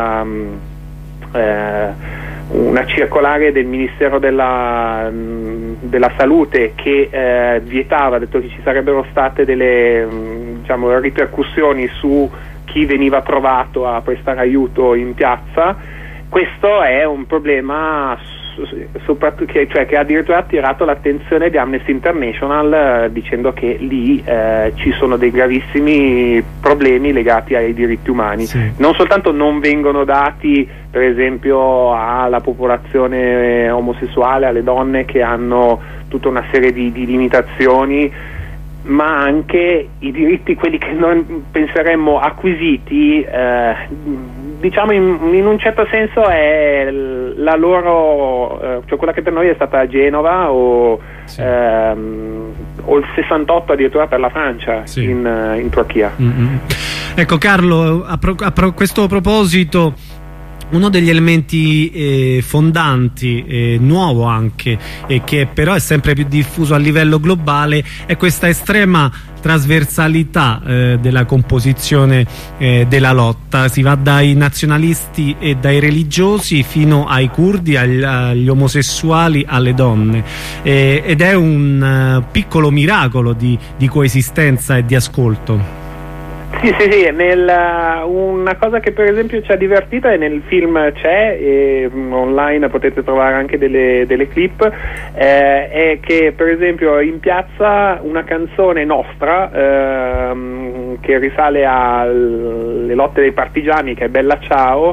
Speaker 4: una circolare del Ministero della Salute che vietava, ha detto che ci sarebbero state delle ripercussioni su chi veniva trovato a prestare aiuto in piazza. Questo è un problema che ha addirittura attirato l'attenzione di Amnesty International, dicendo che lì ci sono dei gravissimi problemi legati ai diritti umani. Non soltanto non vengono dati, per esempio, alla popolazione omosessuale, alle donne che hanno tutta una serie di limitazioni, ma anche i diritti, quelli che noi penseremmo acquisiti, diciamo in un certo senso è la loro, cioè quella che per noi è stata Genova o il 68 addirittura per la Francia, sì, in Turchia.
Speaker 1: Ecco Carlo, a questo proposito, uno degli elementi fondanti, nuovo anche, e che però è sempre più diffuso a livello globale, è questa estrema trasversalità della composizione della lotta. Si va dai nazionalisti e dai religiosi fino ai curdi, agli omosessuali, alle donne, ed è un piccolo miracolo di coesistenza e di ascolto.
Speaker 4: Sì, una cosa che per esempio ci ha divertito, e nel film c'è, e online potete trovare anche delle clip, è che per esempio in piazza una canzone nostra che risale alle lotte dei partigiani, che è Bella Ciao,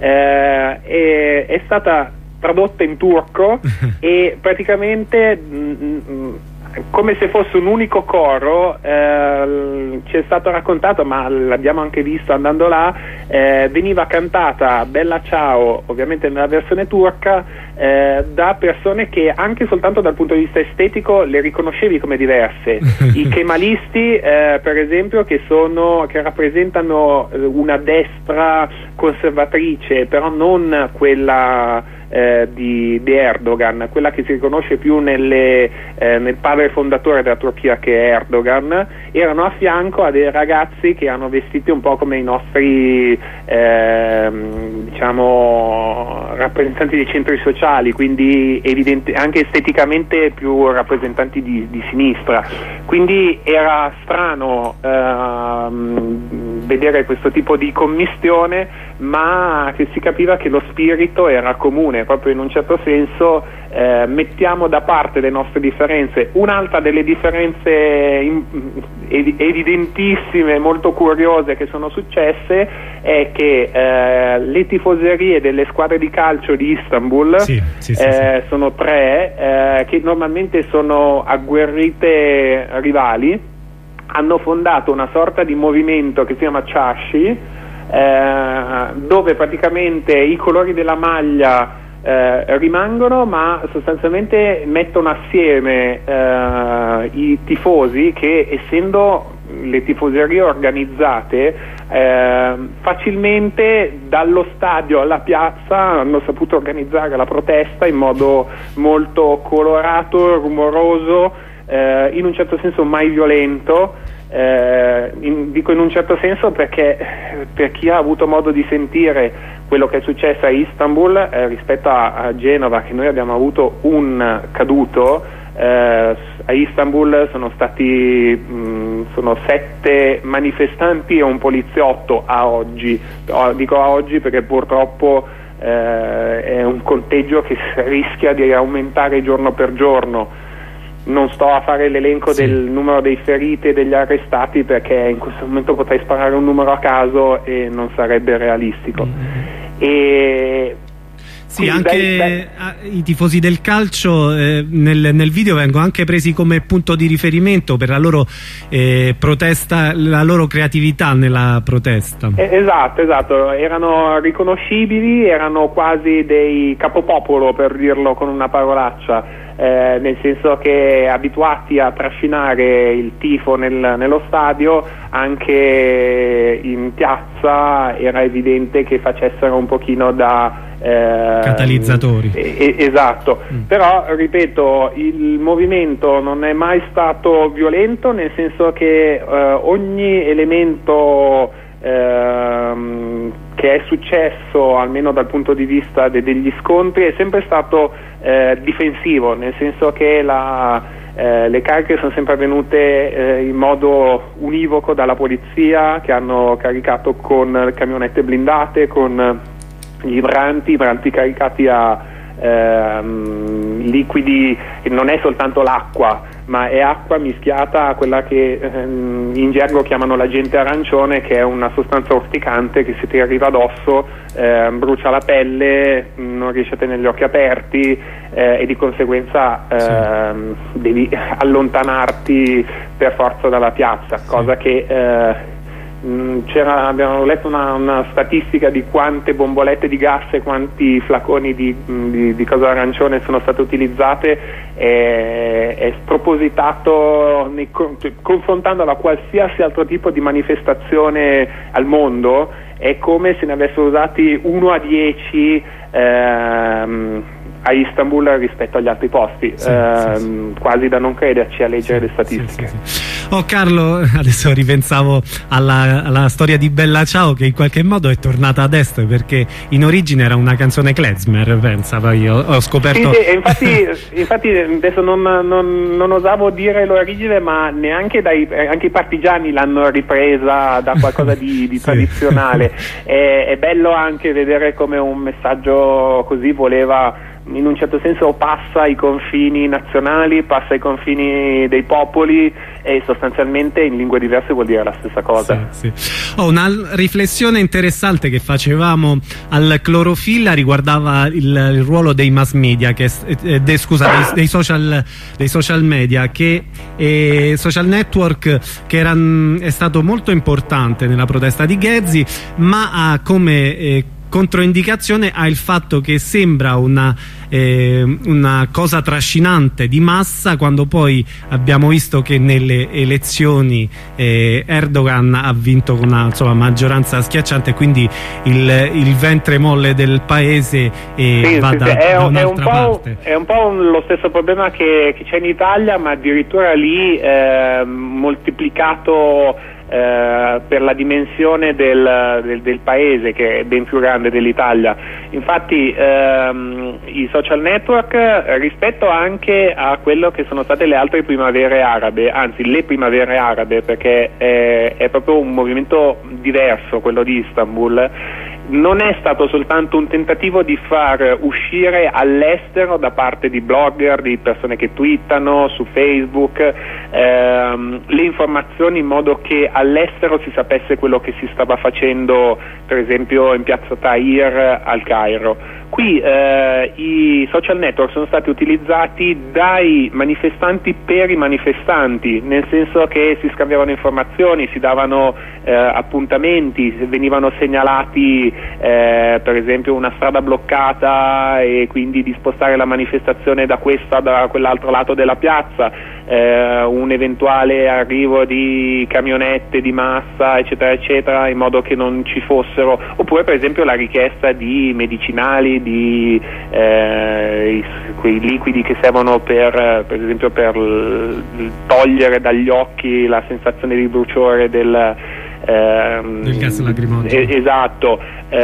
Speaker 4: è stata tradotta in turco e praticamente come se fosse un unico coro, ci è stato raccontato, ma l'abbiamo anche visto andando là, veniva cantata Bella Ciao, ovviamente nella versione turca, da persone che anche soltanto dal punto di vista estetico le riconoscevi come diverse. I kemalisti, per esempio, che rappresentano una destra conservatrice, però non quella di Erdogan, quella che si riconosce più nel padre fondatore della Turchia, che è Erdogan, erano a fianco a dei ragazzi che hanno vestiti un po' come i nostri diciamo rappresentanti dei centri sociali, quindi anche esteticamente più rappresentanti di sinistra. Quindi era strano vedere questo tipo di commistione, ma che si capiva che lo spirito era comune, proprio in un certo senso. Mettiamo da parte le nostre differenze. Un'altra delle differenze evidentissime, molto curiose, che sono successe è che le tifoserie delle squadre di calcio di Istanbul sono tre, che normalmente sono agguerrite rivali, hanno fondato una sorta di movimento che si chiama Çarşı, dove praticamente i colori della maglia rimangono, ma sostanzialmente mettono assieme i tifosi che, essendo le tifoserie organizzate, facilmente dallo stadio alla piazza hanno saputo organizzare la protesta in modo molto colorato, rumoroso, in un certo senso mai violento. Dico in un certo senso perché per chi ha avuto modo di sentire quello che è successo a Istanbul rispetto a Genova, che noi abbiamo avuto un caduto, a Istanbul sono 7 manifestanti e un poliziotto a oggi. Dico a oggi perché purtroppo è un conteggio che rischia di aumentare giorno per giorno. Non sto a fare l'elenco del numero dei feriti e degli arrestati, perché in questo momento potrei sparare un numero a caso e non sarebbe realistico.
Speaker 1: Sì, anche i tifosi del calcio nel video vengono anche presi come punto di riferimento per la loro protesta, la loro creatività nella protesta.
Speaker 4: Esatto, erano riconoscibili, erano quasi dei capopopolo, per dirlo con una parolaccia. Nel senso che, abituati a trascinare il tifo nello stadio, anche in piazza era evidente che facessero un pochino da
Speaker 1: catalizzatori.
Speaker 4: Esatto. Però ripeto, il movimento non è mai stato violento, nel senso che ogni elemento che è successo, almeno dal punto di vista degli scontri, è sempre stato difensivo, nel senso che le cariche sono sempre avvenute in modo univoco dalla polizia, che hanno caricato con camionette blindate, con gli idranti caricati a liquidi, e non è soltanto l'acqua, ma è acqua mischiata a quella che in gergo chiamano l'agente arancione, che è una sostanza urticante che se ti arriva addosso brucia la pelle, non riesci a tenere gli occhi aperti e di conseguenza devi allontanarti per forza dalla piazza, cosa che abbiamo letto una statistica di quante bombolette di gas e quanti flaconi di cosa arancione sono state utilizzate, è spropositato confrontandolo a qualsiasi altro tipo di manifestazione al mondo. È come se ne avessero usati 1 a 10 a Istanbul rispetto agli altri posti, quasi da non crederci a leggere le statistiche.
Speaker 1: Oh Carlo, adesso ripensavo alla storia di Bella Ciao, che in qualche modo è tornata ad est, perché in origine era una canzone klezmer, pensavo io, ho scoperto.
Speaker 4: Infatti adesso non osavo dire l'origine, ma neanche anche i partigiani l'hanno ripresa da qualcosa di tradizionale. È bello anche vedere come un messaggio così voleva, in un certo senso, passa i confini nazionali, passa i confini dei popoli, e sostanzialmente in lingue diverse vuol dire la stessa cosa.
Speaker 1: Una riflessione interessante che facevamo al Clorofilla riguardava il ruolo dei mass media, dei social media, social network, che è stato molto importante nella protesta di Ghezzi, ma ha come controindicazione ha il fatto che sembra una cosa trascinante di massa, quando poi abbiamo visto che nelle elezioni Erdogan ha vinto con una maggioranza schiacciante, quindi il ventre molle del paese va da un'altra parte.
Speaker 4: È un po' lo stesso problema che c'è in Italia, ma addirittura lì moltiplicato per la dimensione del paese, che è ben più grande dell'Italia. Infatti i social network, rispetto anche a quello che sono state le altre primavere arabe, anzi le primavere arabe, perché è proprio un movimento diverso quello di Istanbul, non è stato soltanto un tentativo di far uscire all'estero, da parte di blogger, di persone che twittano su Facebook, le informazioni, in modo che all'estero si sapesse quello che si stava facendo, per esempio in piazza Tahrir al Cairo. Qui i social network sono stati utilizzati dai manifestanti per i manifestanti, nel senso che si scambiavano informazioni, si davano appuntamenti, venivano segnalati per esempio una strada bloccata, e quindi di spostare la manifestazione da quell'altro lato della piazza, un eventuale arrivo di camionette di massa, eccetera eccetera, in modo che non ci fossero, oppure per esempio la richiesta di medicinali, di quei liquidi che servono per esempio per togliere dagli occhi la sensazione di bruciore del
Speaker 1: gas lacrimogeno.
Speaker 4: Esatto.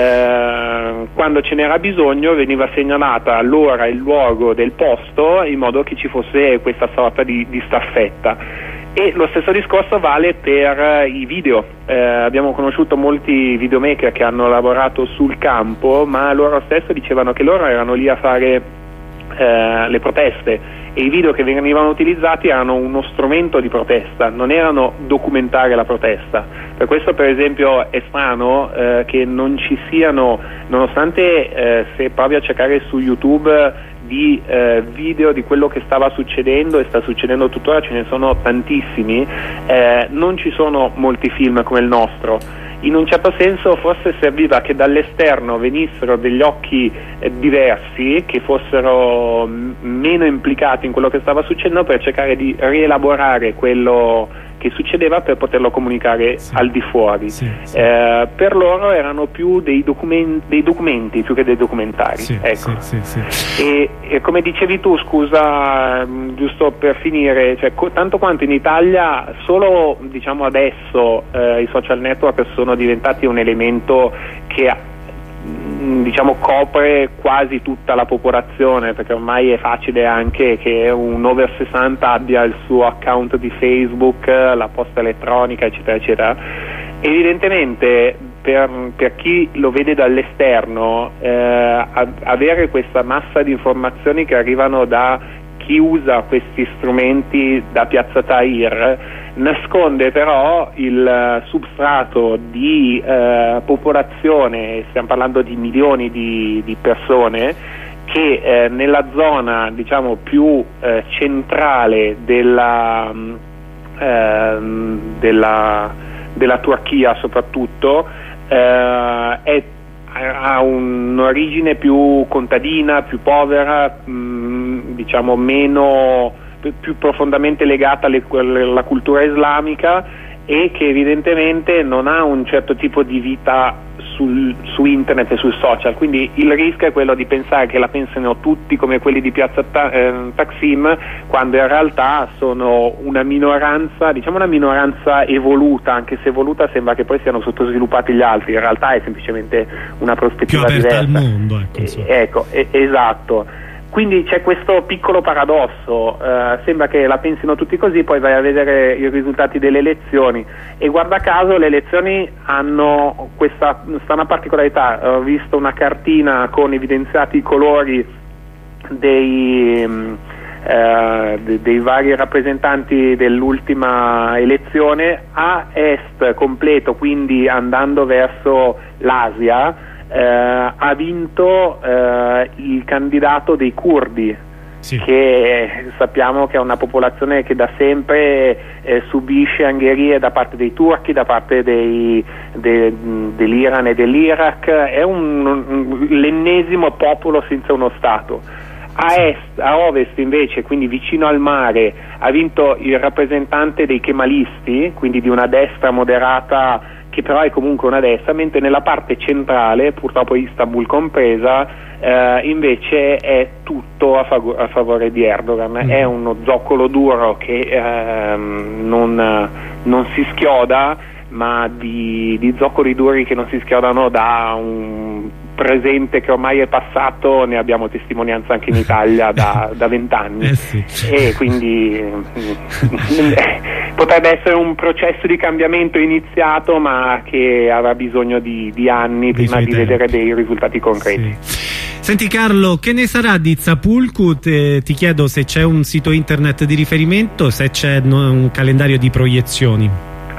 Speaker 4: Quando ce n'era bisogno veniva segnalata l'ora e il luogo del posto, in modo che ci fosse questa sorta di staffetta. E lo stesso discorso vale per i video. Abbiamo conosciuto molti videomaker che hanno lavorato sul campo, ma loro stesso dicevano che loro erano lì a fare le proteste, e i video che venivano utilizzati erano uno strumento di protesta, non erano documentare la protesta. Per questo, per esempio, è strano che non ci siano, nonostante se provi a cercare su YouTube di video di quello che stava succedendo e sta succedendo tuttora, ce ne sono tantissimi, non ci sono molti film come il nostro. In un certo senso forse serviva che dall'esterno venissero degli occhi diversi, che fossero meno implicati in quello che stava succedendo, per cercare di rielaborare quello che succedeva, per poterlo comunicare al di fuori. Per loro erano più dei documenti più che dei documentari. Ecco. E come dicevi tu, scusa, giusto per finire, cioè, tanto quanto in Italia, solo diciamo adesso i social network sono diventati un elemento che diciamo copre quasi tutta la popolazione, perché ormai è facile anche che un over 60 abbia il suo account di Facebook, la posta elettronica, eccetera eccetera. Evidentemente per chi lo vede dall'esterno, avere questa massa di informazioni che arrivano da chi usa questi strumenti da Piazza Tahir nasconde però il substrato di popolazione, stiamo parlando di milioni di persone, che nella zona, diciamo, più centrale della Turchia soprattutto, ha un'origine più contadina, più povera, diciamo più profondamente legata alla cultura islamica, e che evidentemente non ha un certo tipo di vita su internet e sul social. Quindi il rischio è quello di pensare che la pensino tutti come quelli di Piazza Taksim, quando in realtà sono una minoranza, diciamo una minoranza evoluta, anche se evoluta sembra che poi siano sottosviluppati gli altri, in realtà è semplicemente una prospettiva
Speaker 1: più aperta
Speaker 4: diversa
Speaker 1: al mondo, ecco,
Speaker 4: esatto. Quindi c'è questo piccolo paradosso, sembra che la pensino tutti così, poi vai a vedere i risultati delle elezioni e guarda caso le elezioni hanno una particolarità. Ho visto una cartina con evidenziati i colori dei vari rappresentanti dell'ultima elezione. A est completo, quindi andando verso l'Asia, ha vinto il candidato dei curdi, sì, che sappiamo che è una popolazione che da sempre subisce angherie da parte dei turchi, da parte dell'Iran e dell'Iraq. È l'ennesimo popolo senza uno Stato. A ovest invece, quindi vicino al mare, ha vinto il rappresentante dei kemalisti, quindi di una destra moderata, che però è comunque una destra, mentre nella parte centrale, purtroppo Istanbul compresa, invece è tutto a favore di Erdogan. È uno zoccolo duro che non si schioda, ma di zoccoli duri che non si schiodano da un presente che ormai è passato, ne abbiamo testimonianza anche in Italia da 20 anni. Sì. E quindi potrebbe essere un processo di cambiamento iniziato, ma che avrà bisogno di anni prima di vedere dei risultati concreti.
Speaker 1: Sì. Senti Carlo, che ne sarà di Zapulcu? Ti chiedo se c'è un sito internet di riferimento, se c'è un calendario di proiezioni.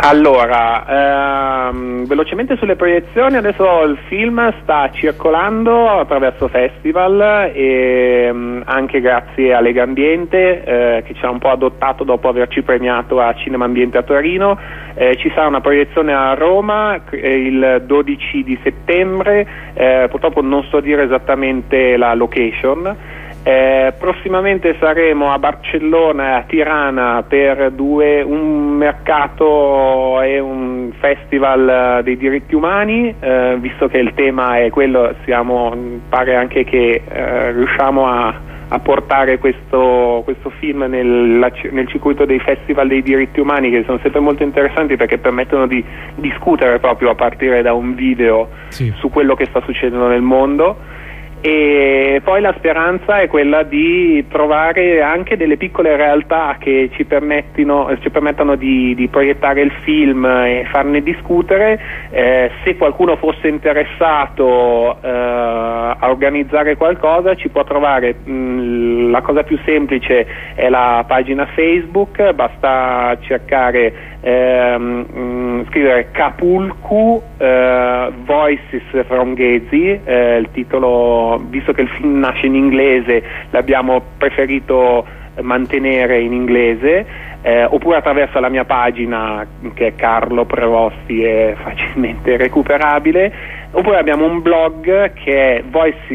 Speaker 4: Allora, velocemente sulle proiezioni, adesso il film sta circolando attraverso festival e anche grazie a Lega Ambiente, che ci ha un po' adottato dopo averci premiato a Cinema Ambiente a Torino. Ci sarà una proiezione a Roma il 12 di settembre, purtroppo non so dire esattamente la location. Prossimamente saremo a Barcellona e a Tirana per un mercato e un festival dei diritti umani, visto che il tema è quello, pare anche che riusciamo a portare questo film nel circuito dei festival dei diritti umani, che sono sempre molto interessanti perché permettono di discutere proprio a partire da un video, sì, su quello che sta succedendo nel mondo. E poi la speranza è quella di trovare anche delle piccole realtà che ci permettano di proiettare il film e farne discutere. Se qualcuno fosse interessato a organizzare qualcosa, ci può trovare. La cosa più semplice è la pagina Facebook, basta cercare scrivere Capulcu Voices from Gezi, il titolo, visto che il film nasce in inglese, l'abbiamo preferito mantenere in inglese, oppure attraverso la mia pagina che è Carlo Prevosti, è facilmente recuperabile, oppure abbiamo un blog che è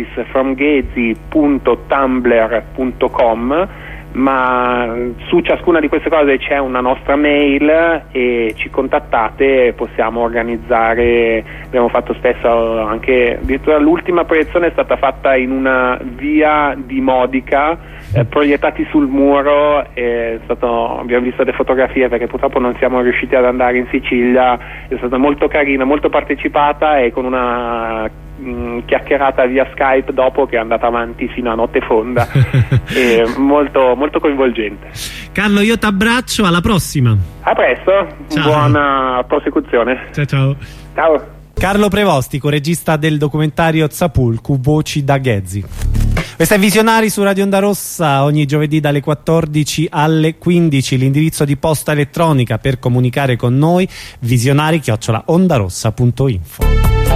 Speaker 4: voicesfromgezi.tumblr.com, ma su ciascuna di queste cose c'è una nostra mail e ci contattate e possiamo organizzare. Abbiamo fatto spesso anche, addirittura l'ultima proiezione è stata fatta in una via di Modica, proiettati sul muro, abbiamo visto le fotografie perché purtroppo non siamo riusciti ad andare in Sicilia. È stata molto carina, molto partecipata e con una chiacchierata via Skype dopo che è andata avanti fino a notte fonda. Molto, molto coinvolgente.
Speaker 1: Carlo, io ti abbraccio, alla prossima.
Speaker 4: A presto. Ciao. Buona prosecuzione.
Speaker 1: Ciao.
Speaker 4: Ciao.
Speaker 1: Carlo Prevosti, coregista del documentario Zapulcu, Voci da Gezi. Questa è Visionari su Radio Onda Rossa, ogni giovedì dalle 14 alle 15. L'indirizzo di posta elettronica per comunicare con noi, visionari@ondarossa.info.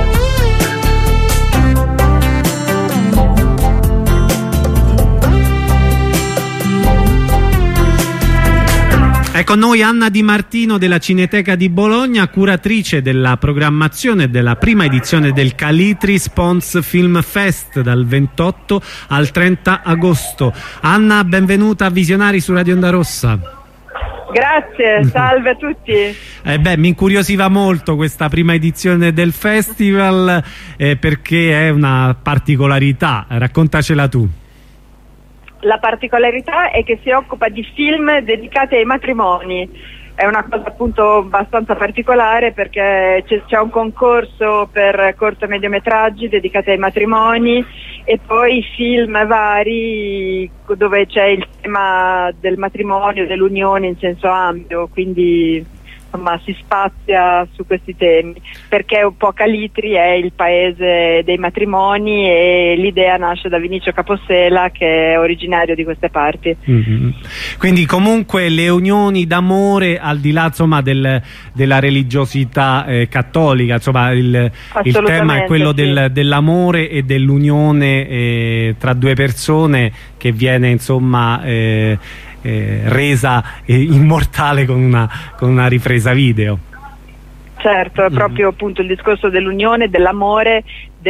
Speaker 1: È con noi Anna Di Martino della Cineteca di Bologna, curatrice della programmazione della prima edizione del Calitri Spons Film Fest dal 28 al 30 agosto. Anna, benvenuta a Visionari su Radio Onda Rossa.
Speaker 5: Grazie, salve a tutti.
Speaker 1: Mi incuriosiva molto questa prima edizione del festival perché è una particolarità, raccontacela tu.
Speaker 5: La particolarità è che si occupa di film dedicati ai matrimoni. È una cosa appunto abbastanza particolare perché c'è un concorso per corto e mediometraggi dedicati ai matrimoni e poi film vari dove c'è il tema del matrimonio, dell'unione in senso ampio, quindi insomma si spazia su questi temi perché un po' Calitri è il paese dei matrimoni e l'idea nasce da Vinicio Capossela, che è originario di queste parti.
Speaker 1: Quindi comunque le unioni d'amore, al di là insomma della religiosità cattolica, insomma il tema è quello dell'amore e dell'unione tra due persone che viene insomma resa immortale con una ripresa video.
Speaker 5: Certo, è proprio appunto il discorso dell'unione, dell'amore,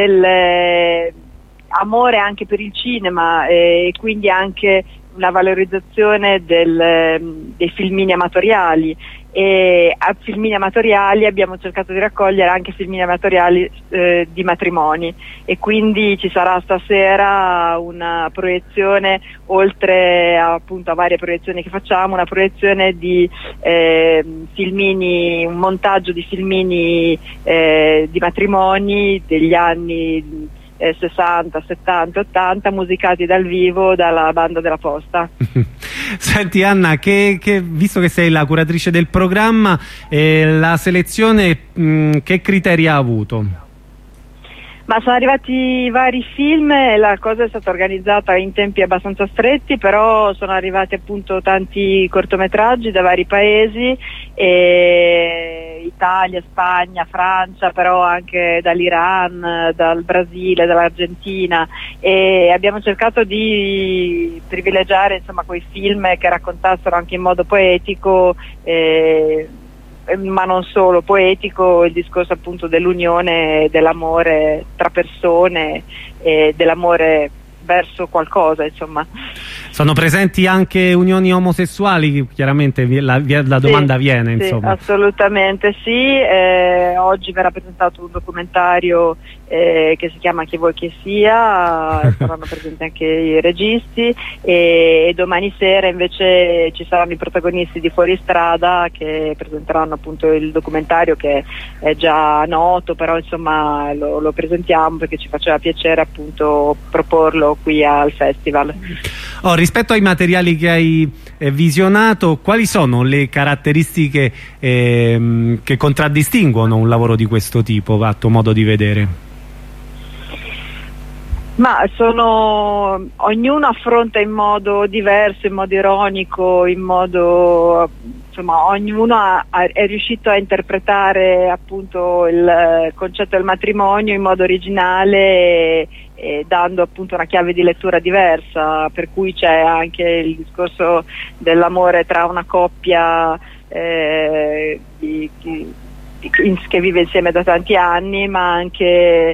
Speaker 5: amore anche per il cinema e quindi anche una valorizzazione dei filmini amatoriali, e a filmini amatoriali abbiamo cercato di raccogliere anche filmini amatoriali di matrimoni, e quindi ci sarà stasera una proiezione, oltre appunto a varie proiezioni che facciamo, una proiezione di filmini, un montaggio di filmini di matrimoni degli anni 60, 70, 80 musicati dal vivo dalla banda della Posta.
Speaker 1: Senti Anna, visto che sei la curatrice del programma, la selezione che criteri ha avuto?
Speaker 5: Ma sono arrivati vari film e la cosa è stata organizzata in tempi abbastanza stretti, però sono arrivati appunto tanti cortometraggi da vari paesi, Italia, Spagna, Francia, però anche dall'Iran, dal Brasile, dall'Argentina, e abbiamo cercato di privilegiare insomma quei film che raccontassero anche in modo poetico, ma non solo poetico, il discorso appunto dell'unione, dell'amore tra persone e dell'amore verso qualcosa, insomma. Sono presenti anche unioni omosessuali? Chiaramente la domanda viene, insomma. Sì, assolutamente sì. Oggi verrà presentato un documentario che si chiama Chi vuoi che sia, saranno presenti anche i registi, e domani sera invece ci saranno i protagonisti di Fuoristrada che presenteranno appunto il documentario, che è già noto, però insomma lo presentiamo perché ci faceva piacere appunto proporlo qui al festival. Rispetto ai materiali che hai visionato, quali sono le caratteristiche che contraddistinguono un lavoro di questo tipo, a tuo modo di vedere? Ma ognuno affronta in modo diverso, in modo ironico, in modo, insomma, ognuno è riuscito a interpretare appunto il concetto del matrimonio in modo originale e dando appunto una chiave di lettura diversa, per cui c'è anche il discorso dell'amore tra una coppia che vive insieme da tanti anni, ma anche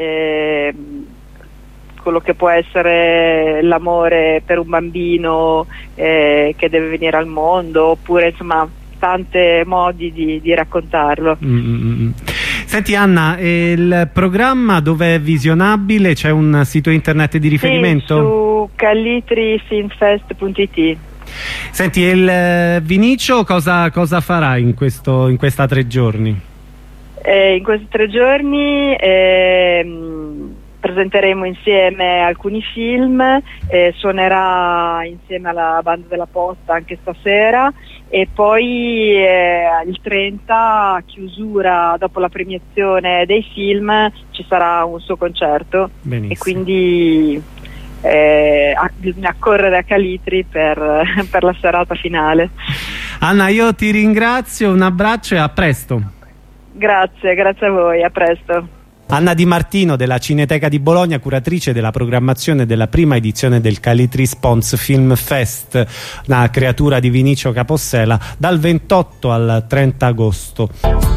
Speaker 5: quello che può essere l'amore per un bambino che deve venire al mondo, oppure insomma tanti modi di raccontarlo. Senti Anna, il programma dove è visionabile? C'è un sito internet di riferimento? Sì, su calitrifilmfest.it. Senti, il Vinicio cosa farà in questa 3 giorni? In questi 3 giorni presenteremo insieme alcuni film, suonerà insieme alla banda della Posta anche stasera, e poi il 30 a chiusura, dopo la premiazione dei film, ci sarà un suo concerto. Benissimo. E quindi bisogna correre a Calitri per la serata finale.
Speaker 1: Anna, io ti ringrazio, un abbraccio e a presto.
Speaker 5: Grazie a voi, a presto.
Speaker 1: Anna Di Martino della Cineteca di Bologna, curatrice della programmazione della prima edizione del Calitri Spons Film Fest, una creatura di Vinicio Capossela, dal 28 al 30 agosto.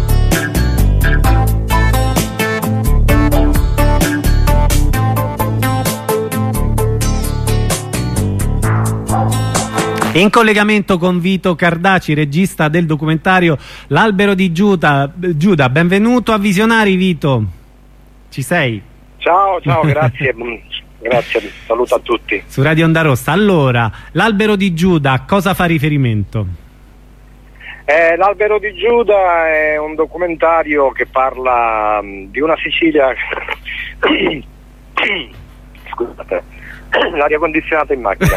Speaker 1: In collegamento con Vito Cardaci, regista del documentario L'albero di Giuda. Benvenuto a Visionari, Vito. Ci sei?
Speaker 6: Ciao, grazie. Grazie, saluto a tutti.
Speaker 1: Su Radio Onda Rossa. Allora, L'albero di Giuda, a cosa fa riferimento?
Speaker 6: L'albero di Giuda è un documentario che parla di una Sicilia... Scusate. L'aria condizionata in macchina.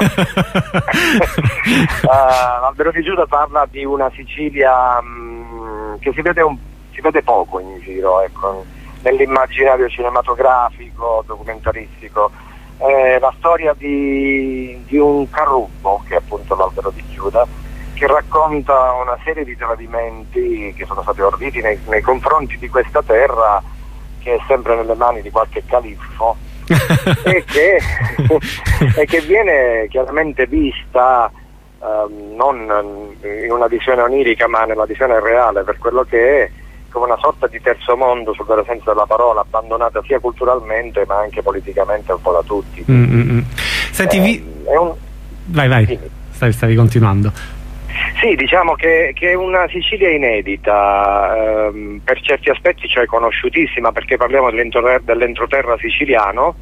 Speaker 6: L'albero di Giuda parla di una Sicilia che si vede poco in giro, ecco, nell'immaginario cinematografico, documentaristico. La storia di un carrubbo, che è appunto l'albero di Giuda, che racconta una serie di tradimenti che sono stati orditi nei confronti di questa terra, che è sempre nelle mani di qualche califfo e che viene chiaramente vista non in una visione onirica, ma nella visione reale, per quello che è, come una sorta di terzo mondo, sul vero senso della parola, abbandonata sia culturalmente ma anche politicamente un po' da tutti.
Speaker 1: Senti, vai. Stavi continuando.
Speaker 6: Sì, diciamo che è una Sicilia inedita, per certi aspetti, cioè conosciutissima, perché parliamo dell'entroterra siciliano,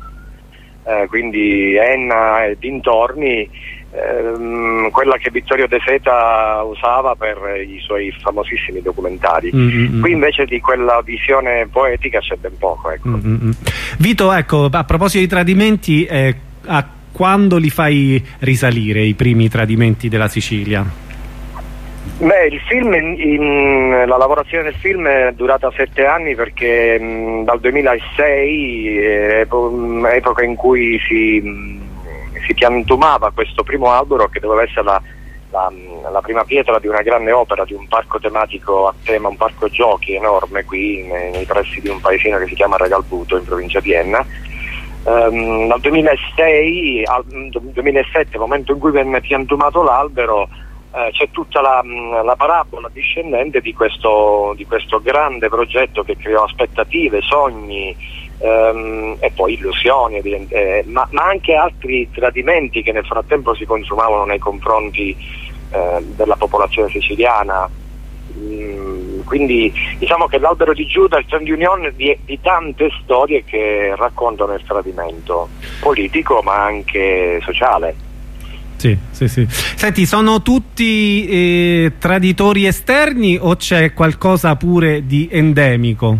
Speaker 6: quindi Enna e dintorni, quella che Vittorio De Seta usava per i suoi famosissimi documentari. Qui invece di quella visione poetica c'è ben poco, ecco.
Speaker 1: Vito, ecco, a proposito di tradimenti, a quando li fai risalire i primi tradimenti della Sicilia?
Speaker 6: Beh, il film, la lavorazione del film è durata 7 anni, perché dal 2006, epoca in cui si piantumava questo primo albero, che doveva essere la prima pietra di una grande opera, di un parco tematico a tema, un parco giochi enorme qui nei pressi di un paesino che si chiama Regalbuto, in provincia di Enna. Dal 2006 al 2007, momento in cui venne piantumato l'albero, c'è tutta la parabola discendente di questo grande progetto che creò aspettative, sogni, e poi illusioni, ma anche altri tradimenti che nel frattempo si consumavano nei confronti della popolazione siciliana. Quindi diciamo che l'albero di Giuda è il trend union di tante storie che raccontano il tradimento politico ma anche sociale.
Speaker 1: Sì. Senti, sono tutti traditori esterni o c'è qualcosa pure di endemico?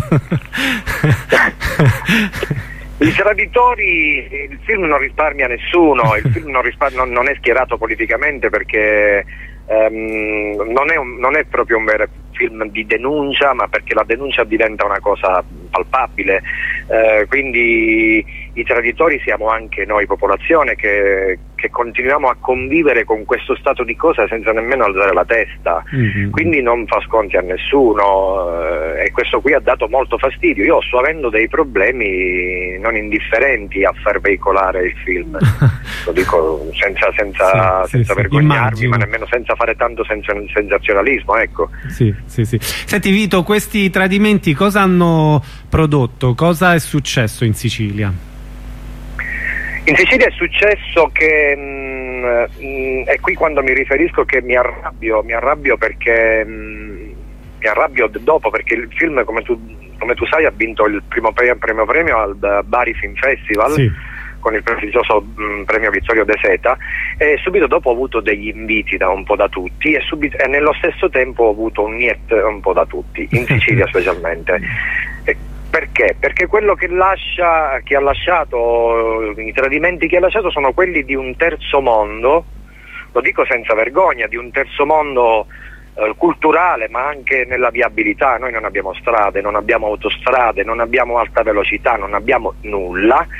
Speaker 6: I traditori, il film non risparmia nessuno, il film non è schierato politicamente, perché non è proprio un vero film di denuncia, ma perché la denuncia diventa una cosa palpabile, quindi i traditori siamo anche noi popolazione che continuiamo a convivere con questo stato di cose senza nemmeno alzare la testa, quindi non fa sconti a nessuno, e questo qui ha dato molto fastidio. Io sto avendo dei problemi non indifferenti a far veicolare il film, lo dico senza vergognarmi,
Speaker 1: immagino.
Speaker 6: Ma nemmeno senza fare tanto sensazionalismo, ecco.
Speaker 1: Sì. Senti Vito, questi tradimenti cosa hanno prodotto? Cosa è successo in Sicilia?
Speaker 6: In Sicilia è successo che, e qui quando mi riferisco che mi arrabbio perché mi arrabbio dopo, perché il film, come tu sai, ha vinto il primo premio al Bari Film Festival, sì, con il prestigioso premio Vittorio De Seta, e subito dopo ho avuto degli inviti da un po' da tutti, e nello stesso tempo ho avuto un niet un po' da tutti, in Sicilia specialmente. Perché? Perché quello che ha lasciato, i tradimenti che ha lasciato sono quelli di un terzo mondo, lo dico senza vergogna, di un terzo mondo culturale, ma anche nella viabilità. Noi non abbiamo strade, non abbiamo autostrade, non abbiamo alta velocità, non abbiamo nulla.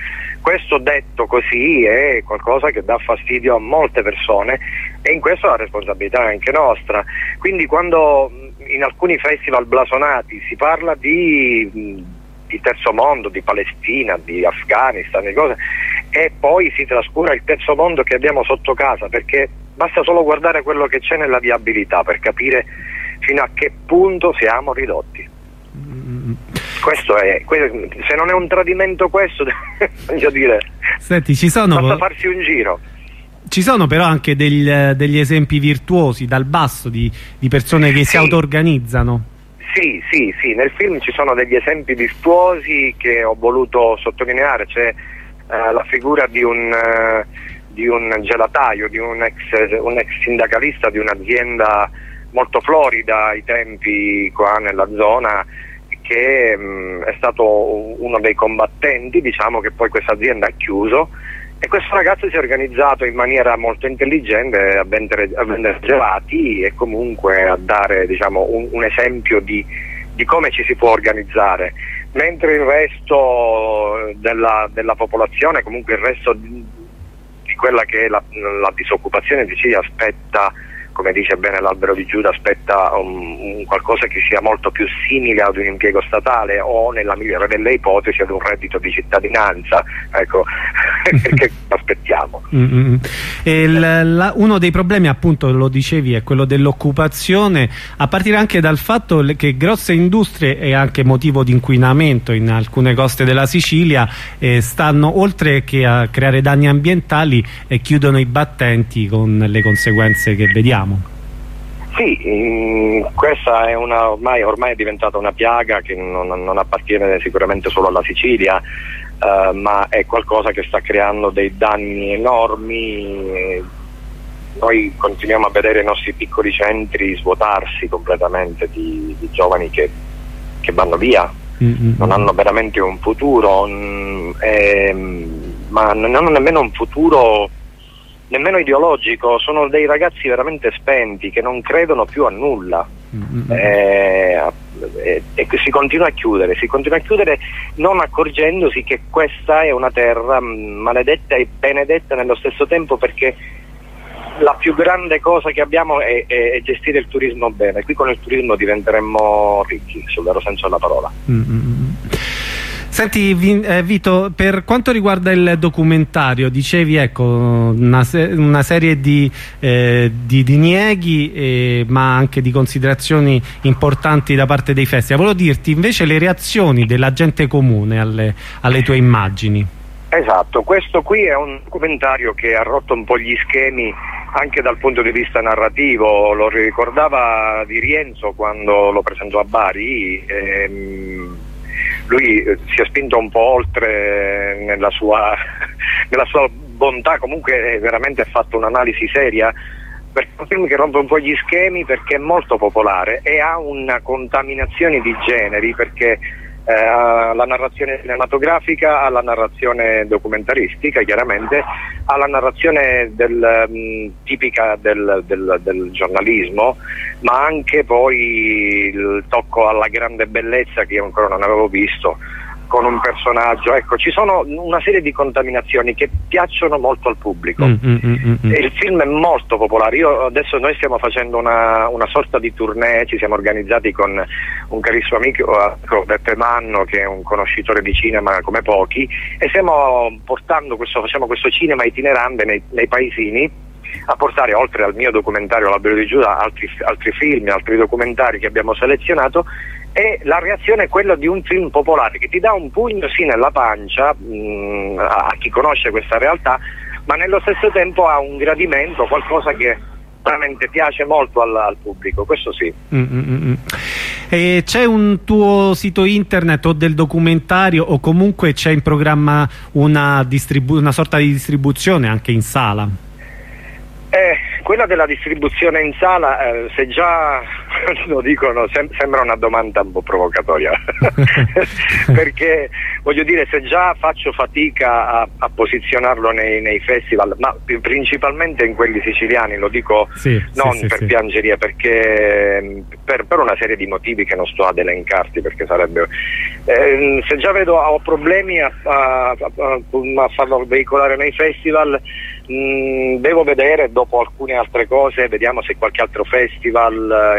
Speaker 6: Questo detto così è qualcosa che dà fastidio a molte persone, e in questo la responsabilità è anche nostra. Quindi quando in alcuni festival blasonati si parla di terzo mondo, di Palestina, di Afghanistan, di cose, e poi si trascura il terzo mondo che abbiamo sotto casa, perché basta solo guardare quello che c'è nella viabilità per capire fino a che punto siamo ridotti. Questo è, se non è un tradimento questo, voglio dire,
Speaker 1: senti, basta
Speaker 6: farsi un giro.
Speaker 1: Ci sono però anche degli esempi virtuosi dal basso di persone che si auto-organizzano.
Speaker 6: Sì, nel film ci sono degli esempi virtuosi che ho voluto sottolineare. C'è la figura di un gelataio, di un ex sindacalista di un'azienda molto florida ai tempi qua nella zona, che è stato uno dei combattenti, diciamo, che poi questa azienda ha chiuso, e questo ragazzo si è organizzato in maniera molto intelligente a vendere gelati e comunque a dare, diciamo, un esempio di come ci si può organizzare, mentre il resto della popolazione, comunque il resto di quella che è la disoccupazione in Sicilia, aspetta, come dice bene l'albero di Giuda, aspetta un qualcosa che sia molto più simile ad un impiego statale, o nella migliore delle ipotesi ad un reddito di cittadinanza, ecco. Perché aspettiamo.
Speaker 1: Uno dei problemi, appunto, lo dicevi, è quello dell'occupazione, a partire anche dal fatto che grosse industrie, e anche motivo di inquinamento in alcune coste della Sicilia, stanno, oltre che a creare danni ambientali, chiudono i battenti con le conseguenze che vediamo.
Speaker 6: Sì, questa è ormai è diventata una piaga che non appartiene sicuramente solo alla Sicilia, ma è qualcosa che sta creando dei danni enormi. Noi continuiamo a vedere i nostri piccoli centri svuotarsi completamente di giovani che vanno via, non hanno veramente un futuro, ma non hanno nemmeno un futuro nemmeno ideologico, sono dei ragazzi veramente spenti che non credono più a nulla, e si continua a chiudere non accorgendosi che questa è una terra maledetta e benedetta nello stesso tempo, perché la più grande cosa che abbiamo è gestire il turismo bene. Qui con il turismo diventeremmo ricchi, sul vero senso della parola.
Speaker 1: Senti, Vito, per quanto riguarda il documentario, dicevi, ecco, una serie di dinieghi, ma anche di considerazioni importanti da parte dei festival. Volevo dirti invece le reazioni della gente comune alle tue immagini.
Speaker 6: Esatto, questo qui è un documentario che ha rotto un po' gli schemi anche dal punto di vista narrativo. Lo ricordava Di Rienzo quando lo presentò a Bari. Lui si è spinto un po' oltre nella sua bontà, comunque veramente ha fatto un'analisi seria, perché è un film che rompe un po' gli schemi, perché è molto popolare e ha una contaminazione di generi, perché alla narrazione cinematografica, alla narrazione documentaristica, chiaramente alla narrazione tipica del giornalismo, ma anche poi il tocco alla grande bellezza che io ancora non avevo visto, con un personaggio. Ecco, ci sono una serie di contaminazioni che piacciono molto al pubblico. E il film è molto popolare. Adesso noi stiamo facendo una sorta di tournée, ci siamo organizzati con un carissimo amico, Beppe Manno, che è un conoscitore di cinema come pochi, e stiamo facciamo questo cinema itinerante nei paesini, a portare, oltre al mio documentario L'Albero di Giuda, altri film, altri documentari che abbiamo selezionato. E la reazione è quella di un film popolare che ti dà un pugno sì nella pancia a chi conosce questa realtà, ma nello stesso tempo ha un gradimento, qualcosa che veramente piace molto al pubblico, questo sì.
Speaker 1: E c'è un tuo sito internet o del documentario, o comunque c'è in programma una sorta di distribuzione anche in sala?
Speaker 6: Quella della distribuzione in sala, se già lo dicono, sembra una domanda un po' provocatoria perché voglio dire, se già faccio fatica a posizionarlo nei festival, ma principalmente in quelli siciliani, lo dico non per piangeria, perché per una serie di motivi che non sto ad elencarti, perché sarebbe se già ho problemi a farlo veicolare nei festival, devo vedere dopo alcune altre cose, vediamo se qualche altro festival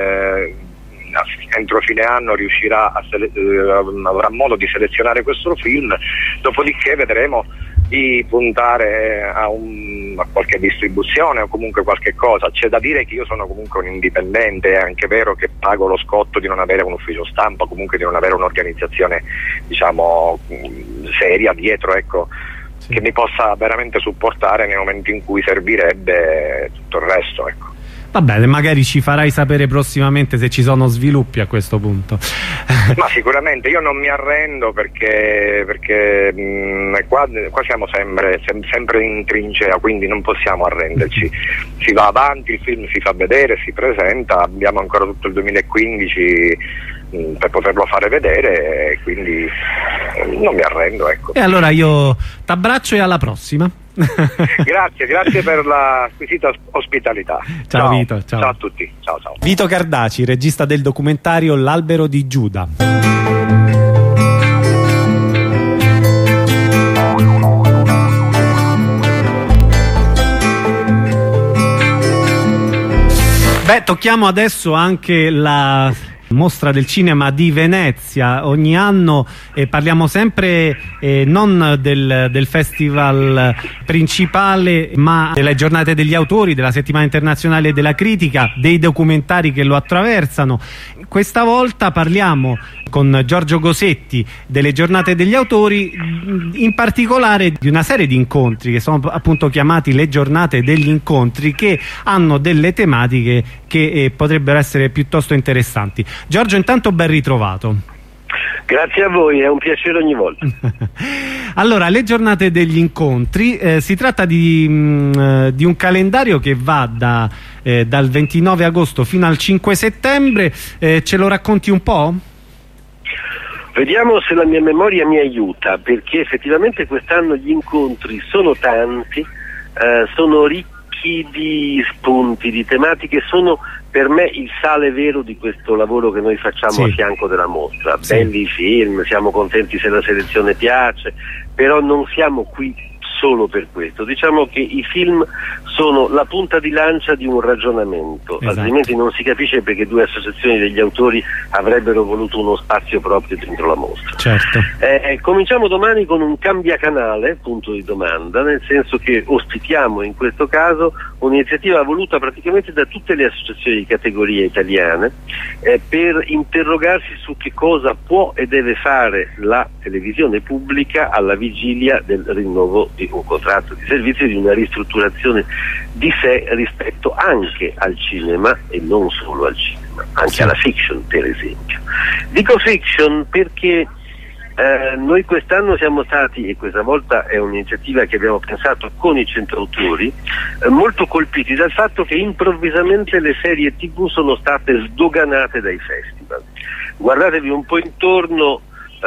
Speaker 6: entro fine anno riuscirà avrà modo di selezionare questo film, dopodiché vedremo di puntare a qualche distribuzione o comunque qualche cosa. C'è da dire che io sono comunque un indipendente, è anche vero che pago lo scotto di non avere un ufficio stampa, comunque di non avere un'organizzazione, diciamo, seria dietro, ecco, che mi possa veramente supportare nei momenti in cui servirebbe tutto il resto, ecco.
Speaker 1: Va bene, magari ci farai sapere prossimamente se ci sono sviluppi a questo punto.
Speaker 6: Ma sicuramente io non mi arrendo, perché qua siamo sempre in trincea, quindi non possiamo arrenderci. Si va avanti, il film si fa vedere, si presenta, abbiamo ancora tutto il 2015 per poterlo fare vedere, quindi non mi arrendo, ecco.
Speaker 1: E allora io t'abbraccio e alla prossima.
Speaker 6: Grazie per la squisita ospitalità.
Speaker 1: Ciao Vito, ciao
Speaker 6: a tutti, ciao.
Speaker 1: Vito Cardaci, regista del documentario L'albero di Giuda. Tocchiamo adesso anche la Mostra del Cinema di Venezia. Ogni anno parliamo sempre non del festival principale, ma delle giornate degli autori, della settimana internazionale della critica, dei documentari che lo attraversano. Questa volta parliamo con Giorgio Gosetti delle giornate degli autori, in particolare di una serie di incontri che sono appunto chiamati le giornate degli incontri, che hanno delle tematiche che potrebbero essere piuttosto interessanti. Giorgio, intanto ben ritrovato.
Speaker 7: Grazie a voi, è un piacere ogni volta.
Speaker 1: Allora, le giornate degli incontri, si tratta di un calendario che va dal 29 agosto fino al 5 settembre, ce lo racconti un po'?
Speaker 7: Vediamo se la mia memoria mi aiuta, perché effettivamente quest'anno gli incontri sono tanti, sono ricchi di spunti, di tematiche, sono per me il sale vero di questo lavoro che noi facciamo a fianco della mostra. Belli film, siamo contenti se la selezione piace, però non siamo qui solo per questo. Diciamo che i film sono la punta di lancia di un ragionamento, altrimenti non si capisce perché due associazioni degli autori avrebbero voluto uno spazio proprio dentro la mostra.
Speaker 1: Certo.
Speaker 7: Cominciamo domani con un cambiacanale, punto di domanda, nel senso che ospitiamo in questo caso un'iniziativa voluta praticamente da tutte le associazioni di categoria italiane per interrogarsi su che cosa può e deve fare la televisione pubblica alla vigilia del rinnovo di un contratto di servizio, di una ristrutturazione di sé rispetto anche al cinema e non solo al cinema, anche alla fiction per esempio. Dico fiction perché noi quest'anno siamo stati, e questa volta è un'iniziativa che abbiamo pensato con i 100 autori, molto colpiti dal fatto che improvvisamente le serie TV sono state sdoganate dai festival. Guardatevi un po' intorno.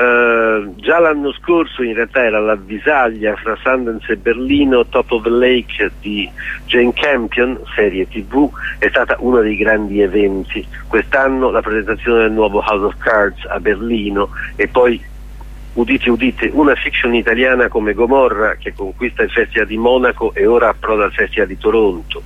Speaker 7: Già l'anno scorso in realtà era l'avvisaglia fra Sundance e Berlino, Top of the Lake di Jane Campion, serie TV, è stata uno dei grandi eventi. Quest'anno la presentazione del nuovo House of Cards a Berlino, e poi udite udite, una fiction italiana come Gomorra che conquista il Festival di Monaco e ora approda al Festival di Toronto.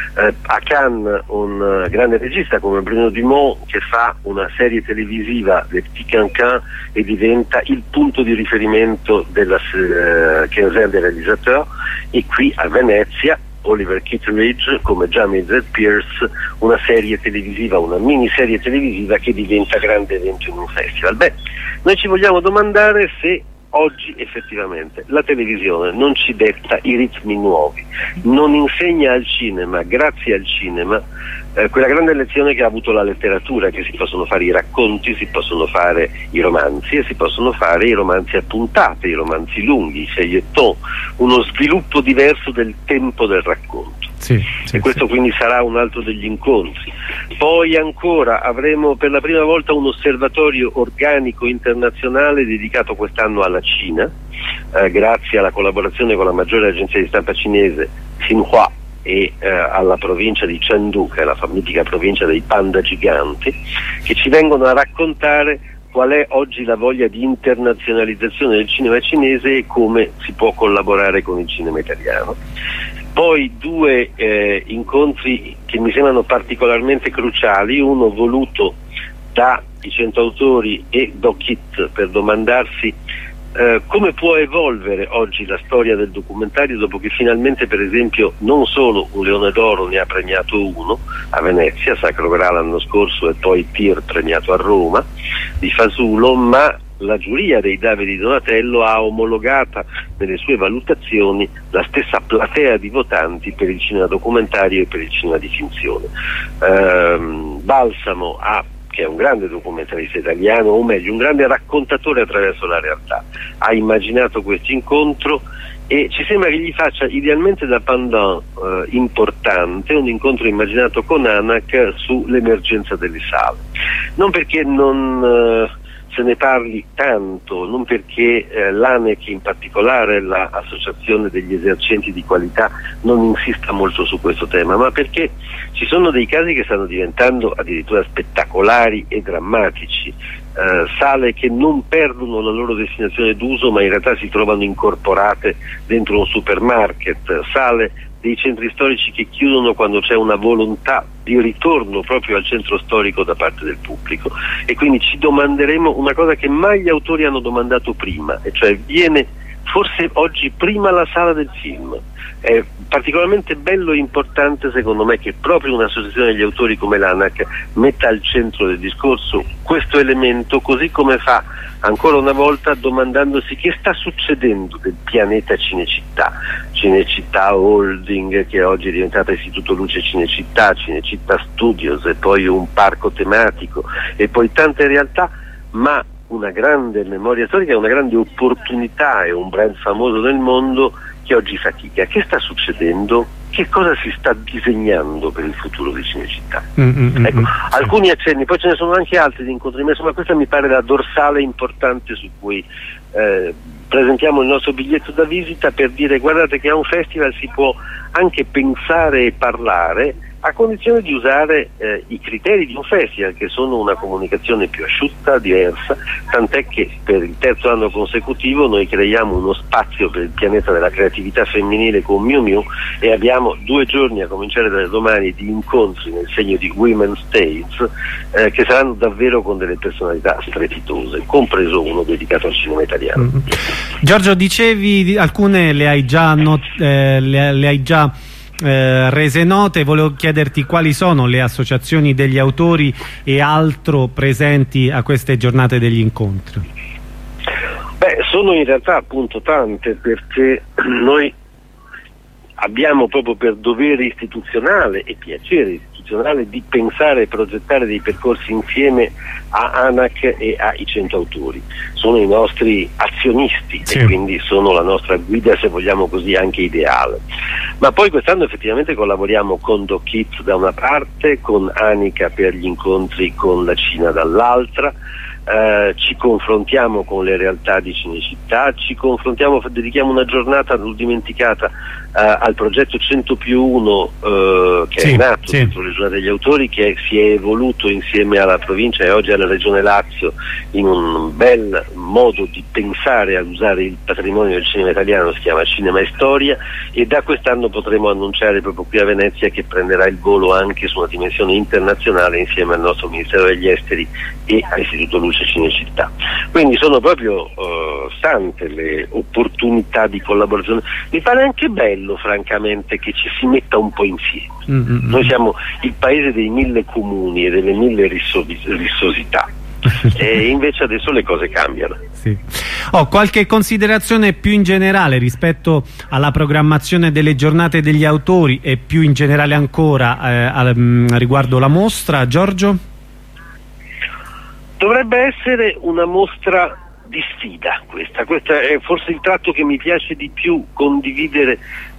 Speaker 7: A Cannes un grande regista come Bruno Dumont che fa una serie televisiva, Le Petit Cancan, e diventa il punto di riferimento della quinzaine des réalisateurs. E qui a Venezia Oliver Kitteridge come Jamie Z. Pierce, una serie televisiva, una miniserie televisiva che diventa grande evento in un festival. Noi ci vogliamo domandare se oggi effettivamente la televisione non ci detta i ritmi nuovi, non insegna al cinema, grazie al cinema, quella grande lezione che ha avuto la letteratura, che si possono fare i racconti, si possono fare i romanzi e si possono fare i romanzi a puntate, i romanzi lunghi, i feuilleton, uno sviluppo diverso del tempo del racconto. e questo quindi sarà un altro degli incontri. Poi ancora avremo per la prima volta un osservatorio organico internazionale dedicato quest'anno alla Cina, grazie alla collaborazione con la maggiore agenzia di stampa cinese Xinhua e alla provincia di Chengdu, che è la mitica provincia dei panda giganti, che ci vengono a raccontare qual è oggi la voglia di internazionalizzazione del cinema cinese e come si può collaborare con il cinema italiano. Poi due incontri che mi sembrano particolarmente cruciali, uno voluto dai 100 autori e Doc It per domandarsi come può evolvere oggi la storia del documentario dopo che finalmente, per esempio, non solo un Leone d'Oro ne ha premiato uno a Venezia, Sacro Graal l'anno scorso e poi Tir premiato a Roma di Fasulo, ma la giuria dei Davide Donatello ha omologata nelle sue valutazioni la stessa platea di votanti per il cinema documentario e per il cinema di finzione. Balsamo che è un grande documentarista italiano, o meglio un grande raccontatore attraverso la realtà, ha immaginato questo incontro e ci sembra che gli faccia idealmente da pendant importante un incontro immaginato con ANAC sull'emergenza delle sale, non perché non se ne parli tanto, non perché l'ANEC in particolare, l'associazione degli esercenti di qualità, non insista molto su questo tema, ma perché ci sono dei casi che stanno diventando addirittura spettacolari e drammatici, sale che non perdono la loro destinazione d'uso ma in realtà si trovano incorporate dentro un supermarket, sale dei centri storici che chiudono quando c'è una volontà di ritorno proprio al centro storico da parte del pubblico, e quindi ci domanderemo una cosa che mai gli autori hanno domandato prima, e cioè viene forse oggi prima la sala del film. È particolarmente bello e importante secondo me che proprio un'associazione degli autori come l'ANAC metta al centro del discorso questo elemento, così come fa ancora una volta domandandosi che sta succedendo del pianeta Cinecittà Holding, che oggi è diventata Istituto Luce Cinecittà Studios e poi un parco tematico e poi tante realtà, ma una grande memoria storica, una grande opportunità e un brand famoso nel mondo che oggi fatica. Che sta succedendo? Che cosa si sta disegnando per il futuro di Cinecittà? Ecco, alcuni accenni, poi ce ne sono anche altri di incontri, ma insomma questa mi pare la dorsale importante su cui presentiamo il nostro biglietto da visita, per dire guardate che a un festival si può anche pensare e parlare a condizione di usare i criteri di un festival, che sono una comunicazione più asciutta, diversa, tant'è che per il terzo anno consecutivo noi creiamo uno spazio per il pianeta della creatività femminile con Miu Miu, e abbiamo 2 giorni a cominciare da domani di incontri nel segno di Women's Tales che saranno davvero con delle personalità strepitose, compreso uno dedicato al cinema italiano.
Speaker 1: Giorgio, dicevi alcune le hai già rese note, volevo chiederti quali sono le associazioni degli autori e altro presenti a queste giornate degli incontri.
Speaker 7: Sono in realtà appunto tante, perché noi abbiamo proprio per dovere istituzionale e piacere istituzionale di pensare e progettare dei percorsi insieme a ANAC e ai 100 autori. Sono i nostri azionisti, sì, e quindi sono la nostra guida, se vogliamo così, anche ideale. Ma poi quest'anno effettivamente collaboriamo con Doc It da una parte, con Anica per gli incontri con la Cina dall'altra, ci confrontiamo con le realtà di Cinecittà, dedichiamo una giornata, non dimenticata, al progetto 100+1 che è nato dentro le giornate degli autori, che si è evoluto insieme alla provincia e oggi alla regione Lazio in un bel modo di pensare ad usare il patrimonio del cinema italiano, si chiama Cinema e Storia, e da quest'anno potremo annunciare proprio qui a Venezia che prenderà il volo anche su una dimensione internazionale insieme al nostro Ministero degli Esteri e all'Istituto Luce Cinecittà. Quindi sono proprio tante le opportunità di collaborazione. Mi pare anche bello francamente che ci si metta un po' insieme. Noi siamo il paese dei 1000 comuni e delle 1000 rissosità e invece adesso le cose cambiano.
Speaker 1: Sì. Qualche considerazione più in generale rispetto alla programmazione delle giornate degli autori e più in generale ancora riguardo la mostra, Giorgio?
Speaker 7: Dovrebbe essere una mostra di sfida questa è forse il tratto che mi piace di più condividere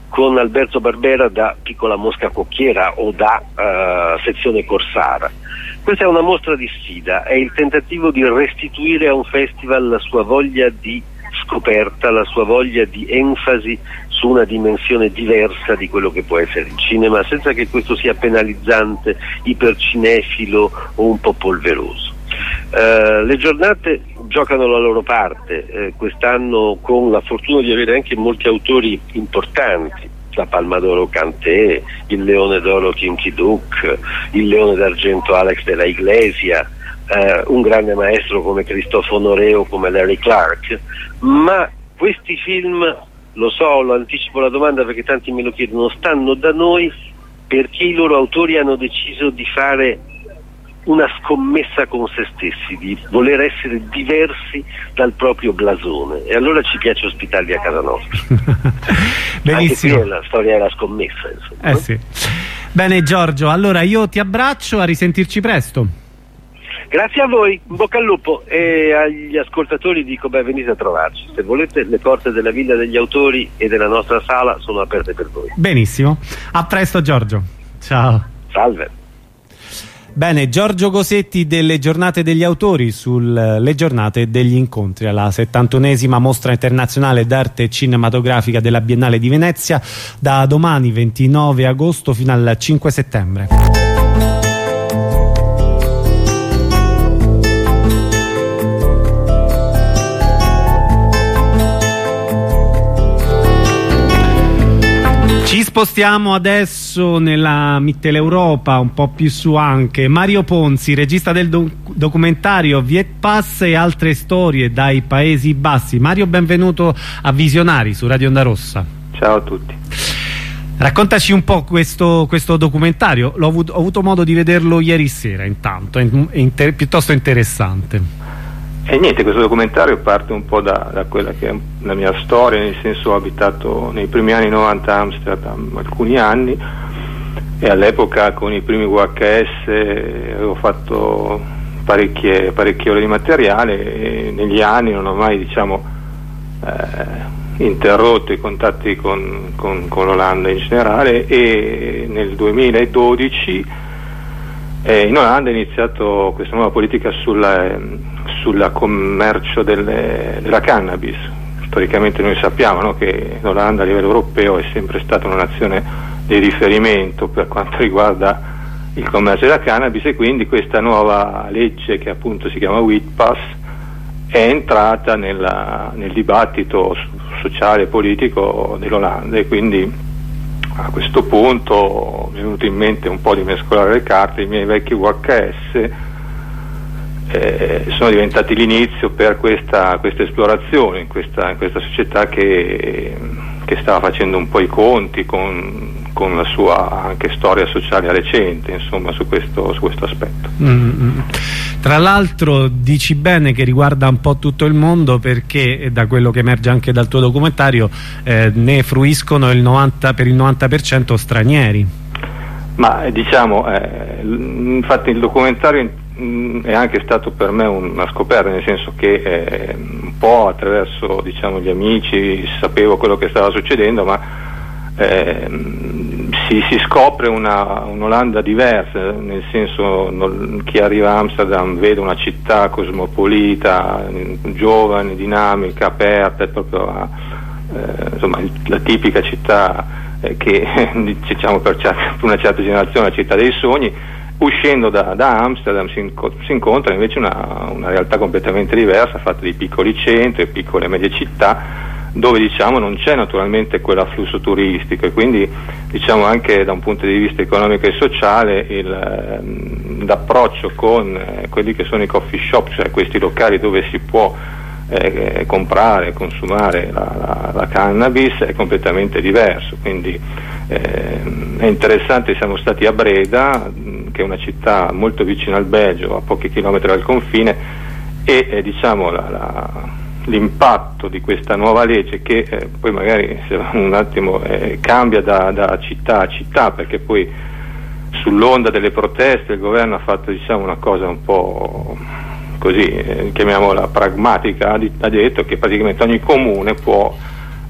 Speaker 7: con Alberto Barbera da Piccola Mosca Cocchiera o da Sezione Corsara. Questa è una mostra di sfida, è il tentativo di restituire a un festival la sua voglia di scoperta, la sua voglia di enfasi su una dimensione diversa di quello che può essere il cinema, senza che questo sia penalizzante, ipercinefilo o un po' polveroso. Le giornate giocano la loro parte, quest'anno con la fortuna di avere anche molti autori importanti, la Palma d'Oro Kanté, il Leone d'Oro Kim Ki-duk, il Leone d'Argento Alex de la Iglesia, un grande maestro come Christophe Honoré o come Larry Clark, ma questi film, lo so, lo anticipo la domanda perché tanti me lo chiedono, stanno da noi perché i loro autori hanno deciso di fare una scommessa con se stessi, di voler essere diversi dal proprio blasone, e allora ci piace ospitarli a casa nostra.
Speaker 1: Benissimo.
Speaker 7: Anche qui la storia è la scommessa, insomma.
Speaker 1: Sì. Bene Giorgio, allora io ti abbraccio, a risentirci presto.
Speaker 7: Grazie a voi, in bocca al lupo, e agli ascoltatori dico venite a trovarci, se volete le porte della Villa degli Autori e della nostra sala sono aperte per voi.
Speaker 1: Benissimo, a presto Giorgio, ciao.
Speaker 7: Salve.
Speaker 1: Bene, Giorgio Cosetti delle Giornate degli Autori sulle Giornate degli Incontri, alla 71esima Mostra Internazionale d'Arte Cinematografica della Biennale di Venezia, da domani 29 agosto fino al 5 settembre. Ci spostiamo adesso nella Mitteleuropa, un po' più su anche. Mario Ponzi, regista del documentario Viet Pass e altre storie dai Paesi Bassi. Mario, benvenuto a Visionari su Radio Onda Rossa.
Speaker 8: Ciao a tutti.
Speaker 1: Raccontaci un po' questo documentario. Ho avuto modo di vederlo ieri sera, intanto, è piuttosto interessante.
Speaker 8: E niente, questo documentario parte un po' da quella che è la mia storia, nel senso ho abitato nei primi anni 90 a Amsterdam alcuni anni, e all'epoca con i primi VHS avevo fatto parecchie ore di materiale, e negli anni non ho mai interrotto i contatti con l'Olanda in generale, e nel 2012 in Olanda è iniziato questa nuova politica sulla commercio della cannabis. Storicamente noi sappiamo, che l'Olanda a livello europeo è sempre stata una nazione di riferimento per quanto riguarda il commercio della cannabis, e quindi questa nuova legge, che appunto si chiama Viet Pass, è entrata nel dibattito sociale e politico dell'Olanda, e quindi a questo punto mi è venuto in mente un po' di mescolare le carte. I miei vecchi VHS sono diventati l'inizio per questa esplorazione in questa società che stava facendo un po' i conti con la sua anche storia sociale recente, insomma, su questo aspetto.
Speaker 1: Tra l'altro dici bene che riguarda un po' tutto il mondo, perché da quello che emerge anche dal tuo documentario ne fruiscono per il 90% stranieri. Ma
Speaker 8: infatti il documentario è anche stato per me una scoperta, nel senso che un po' attraverso gli amici sapevo quello che stava succedendo, ma si scopre un'Olanda diversa, nel senso chi arriva a Amsterdam vede una città cosmopolita, giovane, dinamica, aperta, è proprio la tipica città che per una certa generazione la città dei sogni. Uscendo da Amsterdam si incontra invece una realtà completamente diversa, fatta di piccoli centri, piccole e medie città, dove non c'è naturalmente quell'afflusso turistico, e quindi anche da un punto di vista economico e sociale l'approccio con quelli che sono i coffee shop, cioè questi locali dove si può comprare e consumare la cannabis, è completamente diverso. Quindi è interessante. Siamo stati a Breda, che è una città molto vicina al Belgio, a pochi chilometri dal confine, e l'impatto di questa nuova legge, che poi magari se un attimo cambia da città a città, perché poi sull'onda delle proteste il governo ha fatto una cosa un po' così, chiamiamola pragmatica, ha detto che praticamente ogni comune può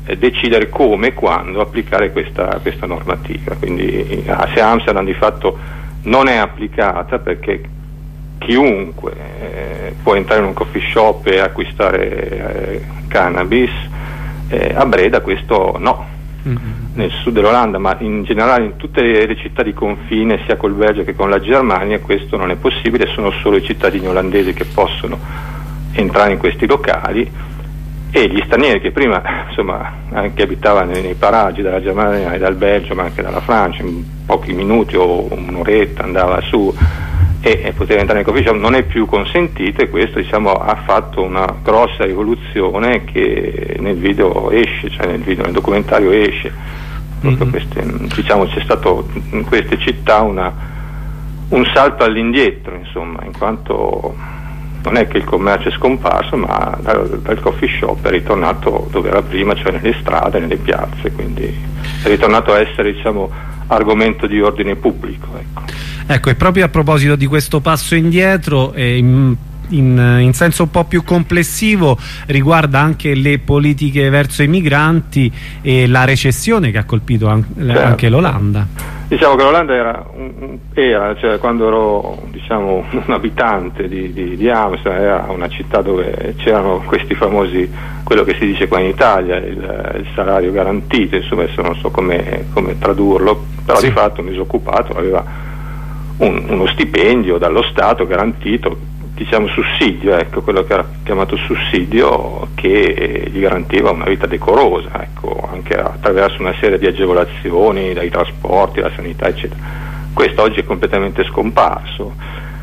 Speaker 8: decidere come e quando applicare questa normativa. Quindi se Amsterdam di fatto non è applicata, perché chiunque può entrare in un coffee shop e acquistare cannabis, a Breda questo no. Nel sud dell'Olanda, ma in generale in tutte le città di confine, sia col Belgio che con la Germania, questo non è possibile. Sono solo i cittadini olandesi che possono entrare in questi locali, e gli stranieri che prima insomma anche abitavano nei paraggi della Germania e dal Belgio, ma anche dalla Francia, in pochi minuti o un'oretta andava su e poteva entrare nei coffee shop, non è più consentito, e questo ha fatto una grossa rivoluzione che nel video esce, cioè nel documentario esce proprio c'è stato in queste città un salto all'indietro, insomma, in quanto non è che il commercio è scomparso, ma dal coffee shop è ritornato dove era prima, cioè nelle strade, nelle piazze, quindi è ritornato a essere argomento di ordine pubblico.
Speaker 1: Ecco, e proprio a proposito di questo passo indietro, in senso un po' più complessivo, riguarda anche le politiche verso i migranti e la recessione che ha colpito anche l'Olanda.
Speaker 8: Diciamo che l'Olanda cioè, quando ero un abitante di Amsterdam, era una città dove c'erano questi famosi, quello che si dice qua in Italia, il salario garantito, insomma, adesso non so come tradurlo, però sì. Di fatto un disoccupato aveva uno stipendio dallo Stato garantito, sussidio, quello che era chiamato sussidio, che gli garantiva una vita decorosa, anche attraverso una serie di agevolazioni, dai trasporti, la sanità, eccetera. Questo oggi è completamente scomparso,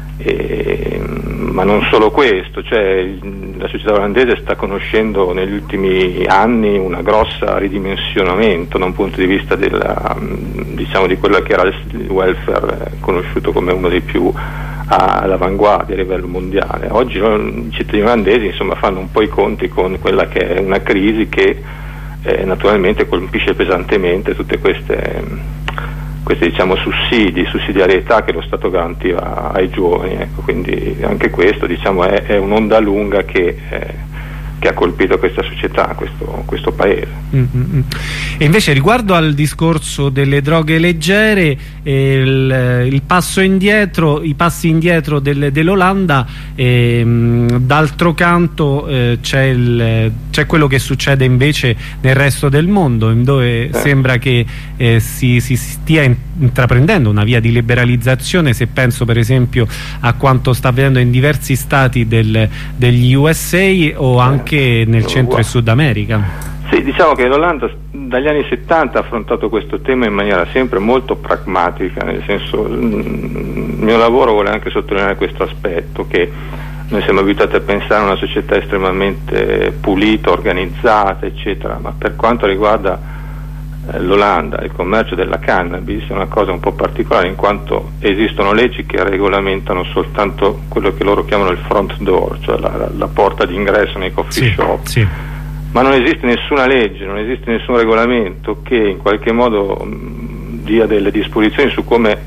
Speaker 8: ma non solo questo, cioè la società olandese sta conoscendo negli ultimi anni una grossa ridimensionamento da un punto di vista di quello che era il welfare, conosciuto come uno dei più all'avanguardia a livello mondiale. Oggi i cittadini olandesi fanno un po' i conti con quella che è una crisi che naturalmente colpisce pesantemente tutte queste sussidiarietà che lo Stato garantiva ai giovani, quindi anche questo è un'onda lunga che ha colpito questa società, questo paese.
Speaker 1: E invece riguardo al discorso delle droghe leggere, i passi indietro dell'Olanda, d'altro canto c'è quello che succede invece nel resto del mondo, dove sembra che si stia intraprendendo una via di liberalizzazione. Se penso per esempio a quanto sta avvenendo in diversi stati degli USA o anche nel Centro e Sud America.
Speaker 8: Sì, diciamo che l'Olanda dagli anni 70 ha affrontato questo tema in maniera sempre molto pragmatica, nel senso, il mio lavoro vuole anche sottolineare questo aspetto, che noi siamo abituati a pensare a una società estremamente pulita, organizzata, eccetera, ma per quanto riguarda l'Olanda, il commercio della cannabis è una cosa un po' particolare, in quanto esistono leggi che regolamentano soltanto quello che loro chiamano il front door, cioè la porta d'ingresso nei coffee shop. Sì. Ma non esiste nessuna legge, non esiste nessun regolamento che in qualche modo dia delle disposizioni su come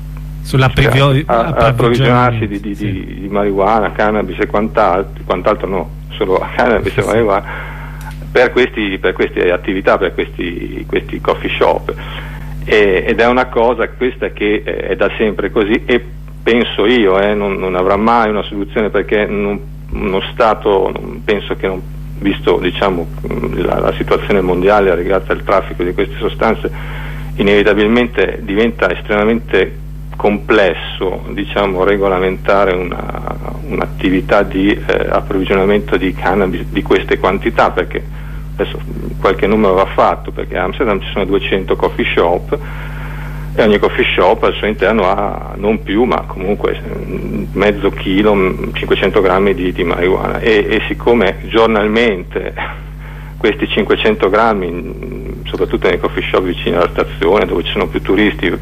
Speaker 8: approvvigionarsi di marijuana, cannabis e quant'altro no, solo cannabis e marijuana per queste attività, per questi coffee shop, ed è una cosa questa che è da sempre così, e penso io non avrà mai una soluzione, perché uno Stato, penso che non, visto la situazione mondiale riguardo al traffico di queste sostanze, inevitabilmente diventa estremamente complesso regolamentare un'attività di approvvigionamento di cannabis di queste quantità, perché adesso qualche numero va fatto, perché a Amsterdam ci sono 200 coffee shop e ogni coffee shop al suo interno ha non più, ma comunque mezzo chilo, 500 grammi di marijuana, e siccome giornalmente questi 500 grammi, soprattutto nei coffee shop vicini alla stazione dove ci sono più turisti,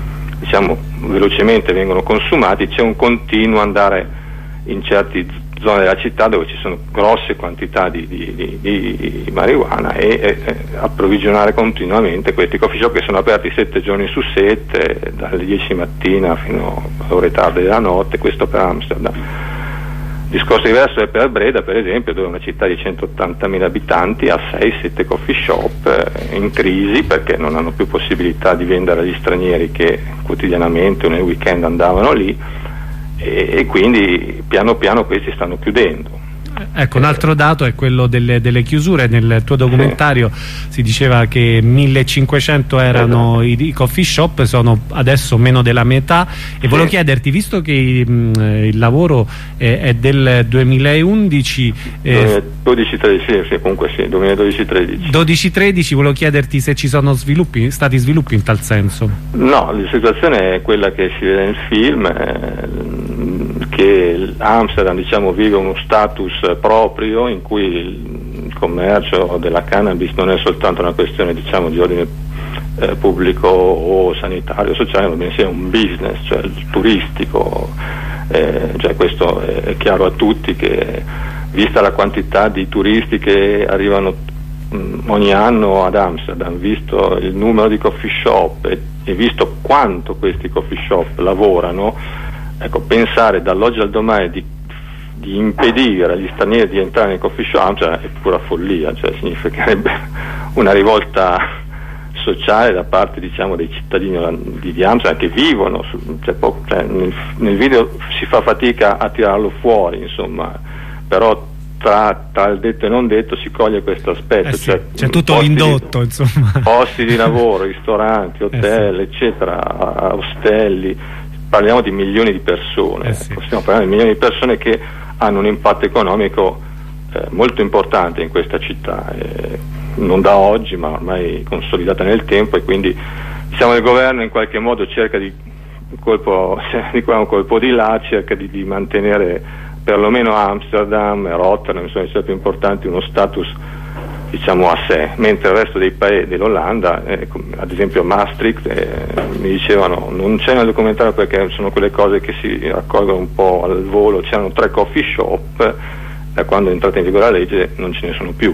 Speaker 8: velocemente vengono consumati, c'è un continuo andare in certe zone della città dove ci sono grosse quantità di marijuana e approvvigionare continuamente questi coffee shop, che sono aperti 7 giorni su 7, dalle 10 mattina fino a ore tarde della notte, questo per Amsterdam. discorso diverso è per Breda, per esempio, dove una città di 180.000 abitanti ha 6-7 coffee shop in crisi perché non hanno più possibilità di vendere agli stranieri che quotidianamente o nel weekend andavano lì, e quindi piano piano questi stanno chiudendo.
Speaker 1: Ecco, un altro dato è quello delle chiusure. Nel tuo documentario si diceva che 1500 erano i coffee shop, sono adesso meno della metà, e volevo chiederti, visto che il lavoro è del 2011
Speaker 8: 12-13, comunque sì, 2012-13
Speaker 1: 12-13, volevo chiederti se ci sono stati sviluppi in tal senso.
Speaker 8: No, la situazione è quella che si vede nel film, che Amsterdam, diciamo, vive uno status proprio in cui il commercio della cannabis non è soltanto una questione, diciamo, di ordine pubblico o sanitario o sociale, ma bensì è un business, cioè turistico, cioè questo è chiaro a tutti, che vista la quantità di turisti che arrivano ogni anno ad Amsterdam, visto il numero di coffee shop e visto quanto questi coffee shop lavorano, ecco, pensare dall'oggi al domani di impedire agli stranieri di entrare nei coffee shop, cioè, è pura follia, cioè significherebbe una rivolta sociale da parte, diciamo, dei cittadini di Amsterdam che vivono nel video si fa fatica a tirarlo fuori, insomma, però tra il detto e non detto si coglie questo aspetto,
Speaker 1: sì, c'è tutto l'indotto, insomma,
Speaker 8: posti di lavoro, ristoranti, hotel, eccetera, ostelli. Parliamo di milioni di persone, stiamo parlando di milioni di persone che hanno un impatto economico molto importante in questa città, non da oggi ma ormai consolidata nel tempo, e quindi diciamo il governo in qualche modo cerca di colpo di qua un colpo di là, cerca di mantenere perlomeno Amsterdam e Rotterdam, sono i più importanti, uno status, diciamo, a sé, mentre il resto dei paesi dell'Olanda, ad esempio Maastricht, mi dicevano non c'è nel documentario perché sono quelle cose che si raccolgono un po' al volo, c'erano 3 coffee shop, da quando è entrata in vigore la legge non ce ne sono più,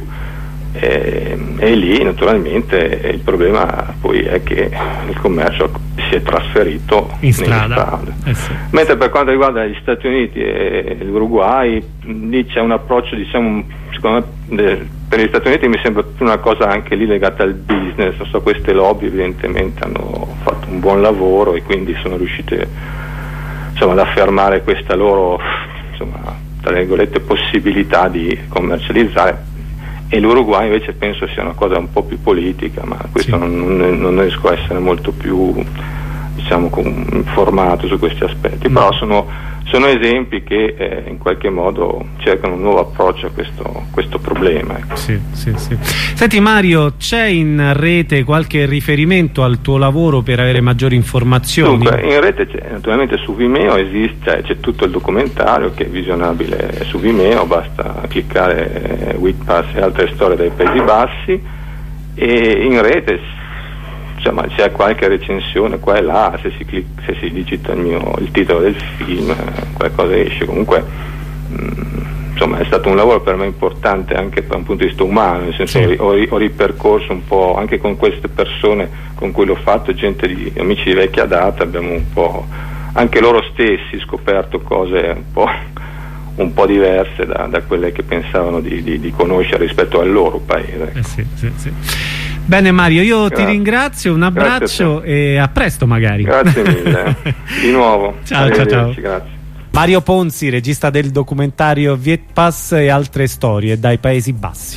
Speaker 8: e lì naturalmente il problema poi è che il commercio si è trasferito in strada. Mentre per quanto riguarda gli Stati Uniti e l'Uruguay, lì c'è un approccio, diciamo, secondo me per gli Stati Uniti mi sembra più una cosa anche lì legata al business. Non so, queste lobby evidentemente hanno fatto un buon lavoro e quindi sono riuscite, insomma, ad affermare questa loro, insomma, tra virgolette, possibilità di commercializzare. E l'Uruguay invece penso sia una cosa un po' più politica, ma questo non riesco a essere molto più, diciamo, informato su questi aspetti, però sono esempi che in qualche modo cercano un nuovo approccio a questo problema. Ecco.
Speaker 1: Sì. Senti Mario, c'è in rete qualche riferimento al tuo lavoro per avere maggiori informazioni?
Speaker 8: Dunque, in rete c'è, naturalmente su Vimeo c'è tutto il documentario che è visionabile su Vimeo, basta cliccare Witpass e altre storie dai Paesi Bassi, e in rete insomma c'è qualche recensione qua e là, se si digita il titolo del film qualcosa esce. Comunque insomma è stato un lavoro per me importante anche da un punto di vista umano, nel senso che ho ripercorso un po' anche con queste persone con cui l'ho fatto, gente amici di vecchia data, abbiamo un po' anche loro stessi scoperto cose un po' diverse da quelle che pensavano di conoscere rispetto al loro paese.
Speaker 1: Sì. Bene Mario, io ti ringrazio, un abbraccio e a presto magari.
Speaker 8: Grazie mille, di nuovo.
Speaker 1: Ciao.
Speaker 8: Grazie.
Speaker 1: Mario Ponzi, regista del documentario Vietpass e altre storie dai Paesi Bassi.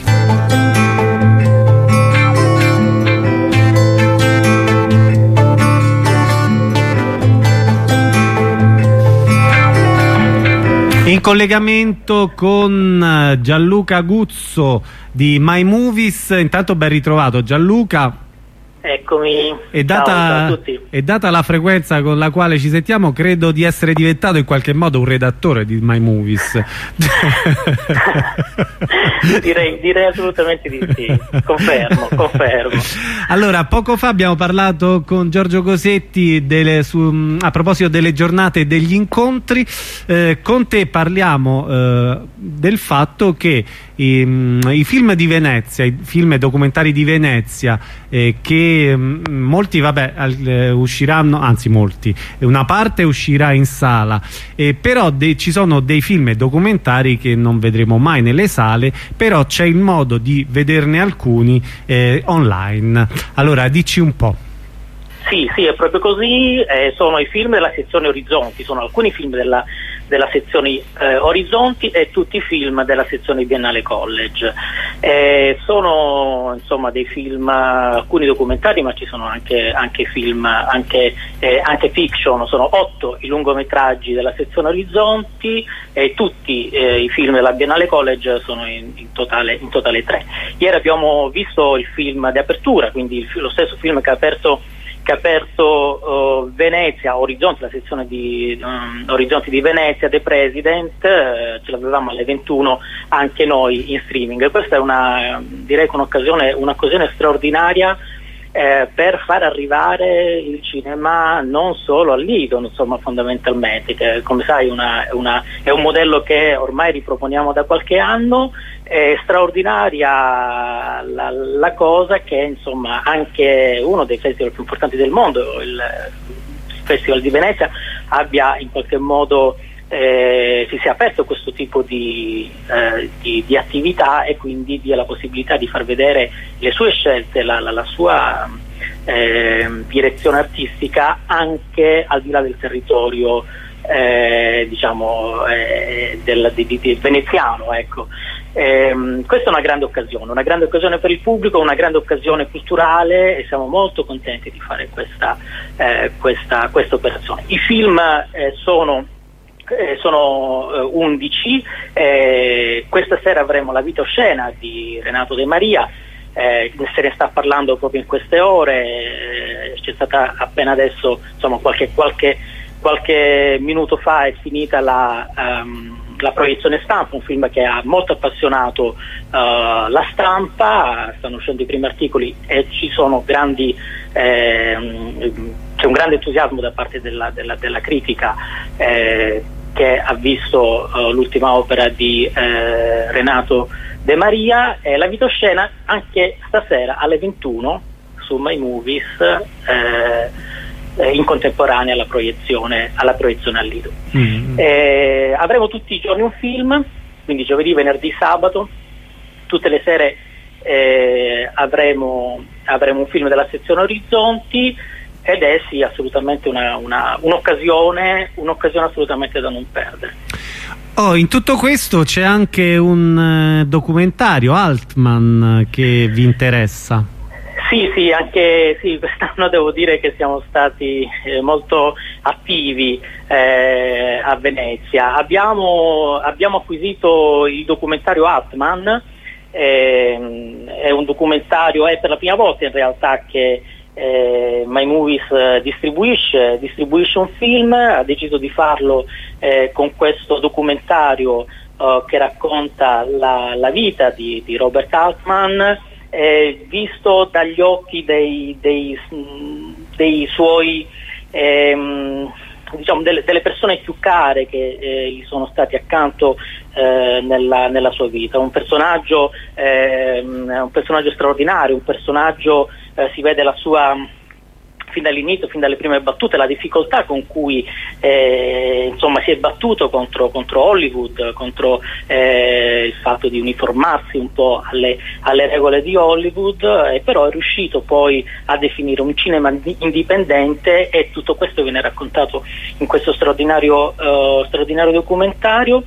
Speaker 1: In collegamento con Gianluca Guzzo di My Movies. Intanto ben ritrovato Gianluca.
Speaker 9: Eccomi,
Speaker 1: ciao a tutti. E data la frequenza con la quale ci sentiamo, credo di essere diventato in qualche modo un redattore di My Movies.
Speaker 9: direi assolutamente di sì, confermo.
Speaker 1: Allora, poco fa abbiamo parlato con Giorgio Cosetti a proposito delle giornate e degli incontri. Con te parliamo del fatto che i film di Venezia, i film documentari di Venezia che e molti usciranno, anzi molti, una parte uscirà in sala, però ci sono dei film e documentari che non vedremo mai nelle sale, però c'è il modo di vederne alcuni online. Allora dici un po'.
Speaker 9: Sì, è proprio così, sono i film della sezione Orizzonti, sono alcuni film della sezione Orizzonti e tutti i film della sezione Biennale College. Sono insomma dei film, alcuni documentari, ma ci sono anche film, anche fiction. Sono 8 i lungometraggi della sezione Orizzonti e tutti i film della Biennale College sono in totale 3. Ieri abbiamo visto il film di apertura, quindi lo stesso film che ha aperto Venezia, Orizzonti, la sezione di Orizzonti di Venezia, The President, ce l'avevamo alle 21 anche noi in streaming. Questa è direi un'occasione straordinaria per far arrivare il cinema non solo al Lido, insomma, fondamentalmente, che come sai è un modello che ormai riproponiamo da qualche anno. È straordinaria la cosa che insomma anche uno dei festival più importanti del mondo, il Festival di Venezia, abbia in qualche modo si sia aperto questo tipo di attività e quindi dia la possibilità di far vedere le sue scelte, la sua direzione artistica anche al di là del territorio del veneziano, ecco. Questa è una grande occasione per il pubblico, una grande occasione culturale, e siamo molto contenti di fare questa operazione. I film sono 11. Questa sera avremo La vita oscena di Renato De Maria, se ne sta parlando proprio in queste ore, c'è stata appena adesso, insomma qualche minuto fa è finita la proiezione stampa, un film che ha molto appassionato la stampa. Stanno uscendo i primi articoli e ci sono c'è un grande entusiasmo da parte della critica che ha visto l'ultima opera di Renato De Maria. La vita oscena anche stasera alle 21 su My Movies, in contemporanea alla proiezione al Lido. Avremo tutti i giorni un film, quindi giovedì, venerdì, sabato, tutte le sere avremo un film della sezione Orizzonti, ed è sì assolutamente un'occasione assolutamente da non perdere.
Speaker 1: In tutto questo c'è anche un documentario, Altman, che vi interessa.
Speaker 9: Sì, quest'anno devo dire che siamo stati molto attivi a Venezia. Abbiamo acquisito il documentario Altman, è un documentario, è per la prima volta in realtà che My Movies distribuisce un film. Ha deciso di farlo con questo documentario che racconta la vita di Robert Altman, visto dagli occhi dei suoi delle persone più care che gli sono stati accanto nella sua vita. Un personaggio straordinario, un personaggio, si vede la sua, fin dall'inizio, fin dalle prime battute, la difficoltà con cui si è battuto contro Hollywood, contro il fatto di uniformarsi un po' alle regole di Hollywood, e però è riuscito poi a definire un cinema indipendente, e tutto questo viene raccontato in questo straordinario documentario.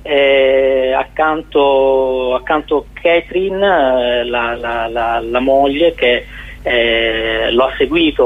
Speaker 9: Accanto Catherine, la moglie, che lo ha seguito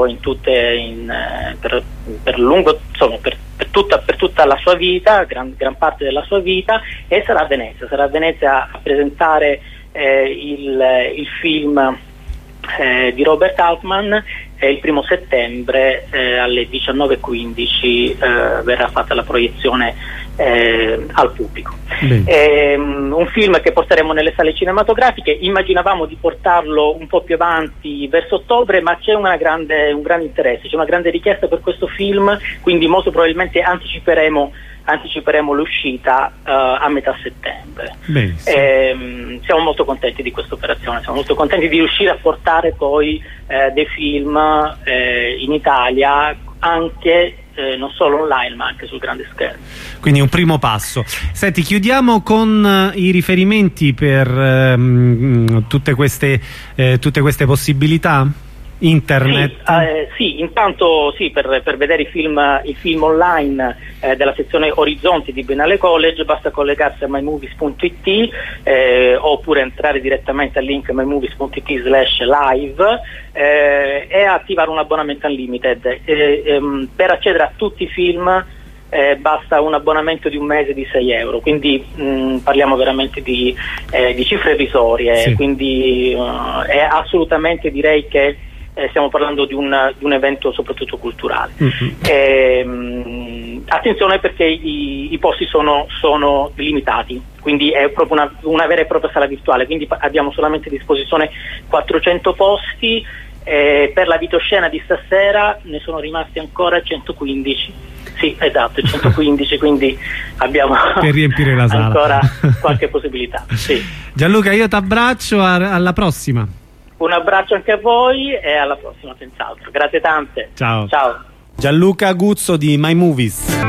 Speaker 9: per lungo, insomma, per tutta la sua vita, gran parte della sua vita, e sarà a Venezia a presentare il film di Robert Altman. Il 1° settembre alle 19:15 verrà fatta la proiezione al pubblico. Un film che porteremo nelle sale cinematografiche. Immaginavamo di portarlo un po' più avanti verso ottobre, ma c'è un grande interesse, c'è una grande richiesta per questo film, quindi molto probabilmente anticiperemo anticiperemo l'uscita a metà settembre. Siamo molto contenti di questa operazione, siamo molto contenti di riuscire a portare poi dei film in Italia, anche non solo online ma anche sul grande schermo.
Speaker 1: Quindi un primo passo. Senti, chiudiamo con i riferimenti per tutte queste possibilità? Internet?
Speaker 9: Sì, intanto sì, per vedere il film online della sezione Orizzonti di Biennale College basta collegarsi a mymovies.it oppure entrare direttamente al link mymovies.it/live e attivare un abbonamento unlimited. Per accedere a tutti i film basta un abbonamento di un mese di 6 euro, quindi parliamo veramente di cifre irrisorie, sì. Quindi è assolutamente, direi che stiamo parlando di un evento soprattutto culturale. Attenzione, perché i posti sono limitati, quindi è proprio una vera e propria sala virtuale, quindi abbiamo solamente a disposizione 400 posti, per la vitoscena di stasera ne sono rimasti ancora 115. Sì, esatto, 115, quindi abbiamo
Speaker 1: per riempire la sala
Speaker 9: ancora qualche possibilità. Sì.
Speaker 1: Gianluca, io ti abbraccio, alla prossima.
Speaker 9: Un abbraccio anche a voi e alla prossima senz'altro. Grazie tante.
Speaker 1: Ciao.
Speaker 9: Ciao.
Speaker 1: Gianluca Guzzo di My Movies.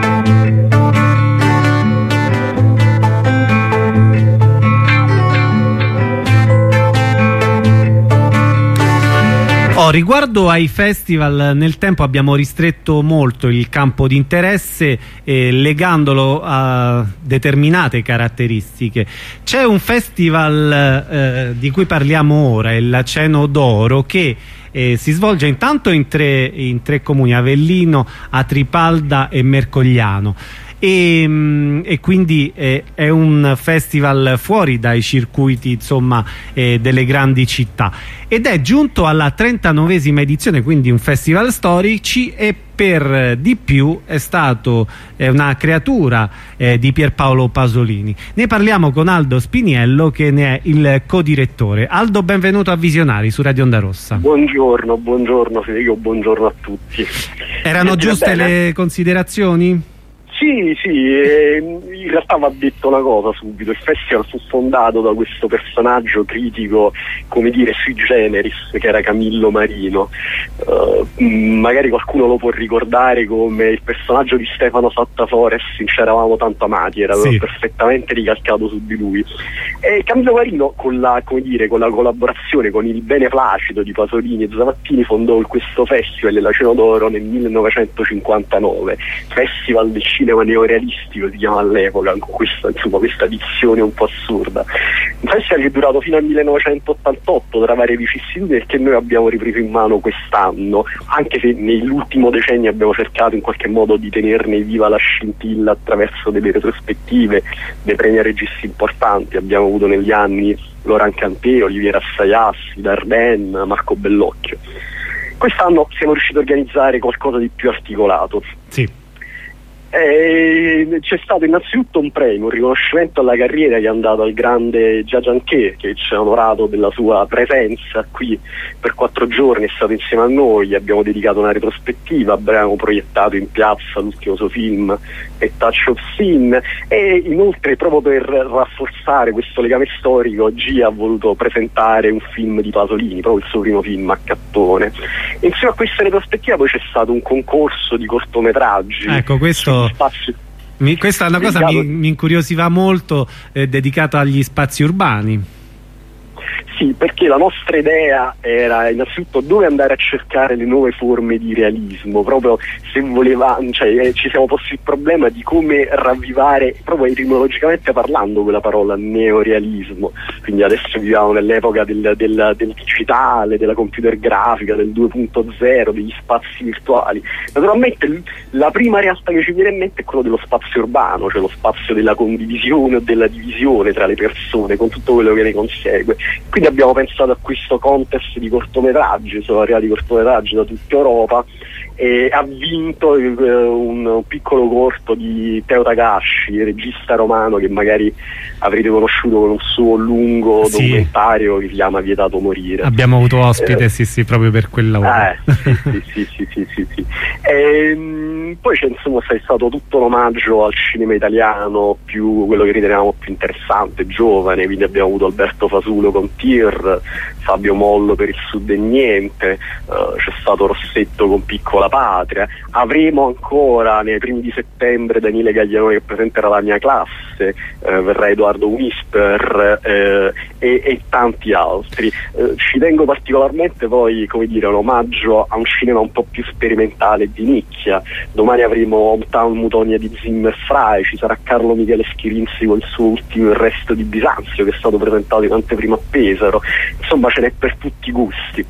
Speaker 1: Riguardo ai festival, nel tempo abbiamo ristretto molto il campo di interesse, legandolo a determinate caratteristiche. C'è un festival di cui parliamo ora, il Ceno d'Oro, che si svolge intanto in tre comuni, Avellino, Atripalda e Mercogliano. E quindi è un festival fuori dai circuiti, insomma, delle grandi città, ed è giunto alla 39esima edizione, quindi un festival storici, e per di più è stato una creatura di Pierpaolo Pasolini. Ne parliamo con Aldo Spiniello, che ne è il codirettore. Aldo, benvenuto a Visionari su Radio Onda Rossa.
Speaker 10: Buongiorno Federico, buongiorno a tutti.
Speaker 1: Erano giuste le considerazioni?
Speaker 10: Sì, in realtà va detto una cosa subito: il festival fu fondato da questo personaggio critico, come dire, sui generis, che era Camillo Marino. Magari qualcuno lo può ricordare come il personaggio di Stefano Sattafores in C'eravamo tanto amati, era perfettamente ricalcato su di lui. E Camillo Marino, con la collaborazione, con il beneplacito di Pasolini e Zavattini, fondò questo festival della Ceno d'Oro nel 1959, Festival del Cinema Neorealistico si chiama all'epoca, con questa edizione un po' assurda. Un festival che è durato fino al 1988 tra varie vicissitudini, che noi abbiamo ripreso in mano quest'anno, anche se nell'ultimo decennio abbiamo cercato in qualche modo di tenerne viva la scintilla attraverso delle retrospettive, dei premi a registi importanti. Abbiamo avuto negli anni Laurent Canté, Oliviera Assayas, Dardenne, Marco Bellocchio. Quest'anno siamo riusciti a organizzare qualcosa di più articolato.
Speaker 1: Sì.
Speaker 10: C'è stato innanzitutto un premio, un riconoscimento alla carriera che è andato al grande Gia Gianché, che ci ha onorato della sua presenza qui per 4 giorni, è stato insieme a noi, gli abbiamo dedicato una retrospettiva, abbiamo proiettato in piazza l'ultimo suo film, A Touch of Sin, e inoltre, proprio per rafforzare questo legame storico, Gia ha voluto presentare un film di Pasolini, proprio il suo primo film, Accattone. Insieme a questa retrospettiva poi c'è stato un concorso di cortometraggi.
Speaker 1: Ecco, questa è una cosa che mi incuriosiva molto, dedicata agli spazi urbani.
Speaker 10: Sì, perché la nostra idea era innanzitutto dove andare a cercare le nuove forme di realismo, proprio se ci siamo posti il problema di come ravvivare, proprio etimologicamente parlando, quella parola neorealismo. Quindi adesso viviamo nell'epoca del digitale, della computer grafica, del 2.0, degli spazi virtuali. Naturalmente la prima realtà che ci viene in mente è quello dello spazio urbano, cioè lo spazio della condivisione o della divisione tra le persone, con tutto quello che ne consegue. Quindi abbiamo pensato a questo contest di cortometraggi, sono arrivati cortometraggi da tutta Europa, e ha vinto un piccolo corto di Teo Takahashi, regista romano che magari avrete conosciuto con un suo lungo documentario che si chiama Vietato morire.
Speaker 1: Abbiamo avuto ospite sì proprio per quel lavoro.
Speaker 10: Sì. Poi c'è insomma stato tutto l'omaggio al cinema italiano, più quello che riteniamo più interessante, giovane, quindi abbiamo avuto Alberto Fasulo con Tir, Fabio Mollo per Il Sud e Niente, c'è stato Rossetto con Piccola Patria, avremo ancora nei primi di settembre Daniele Gaglianone che presenterà La mia classe, verrà Edoardo Whisper e tanti altri. Ci tengo particolarmente poi, come dire, un omaggio a un cinema un po' più sperimentale di nicchia. Domani avremo Hometown Mutonia di Zimmer Frey, ci sarà Carlo Michele Schirinzi con il suo ultimo Il resto di Bisanzio che è stato presentato in anteprima a Pesaro. Insomma ce n'è per tutti i gusti.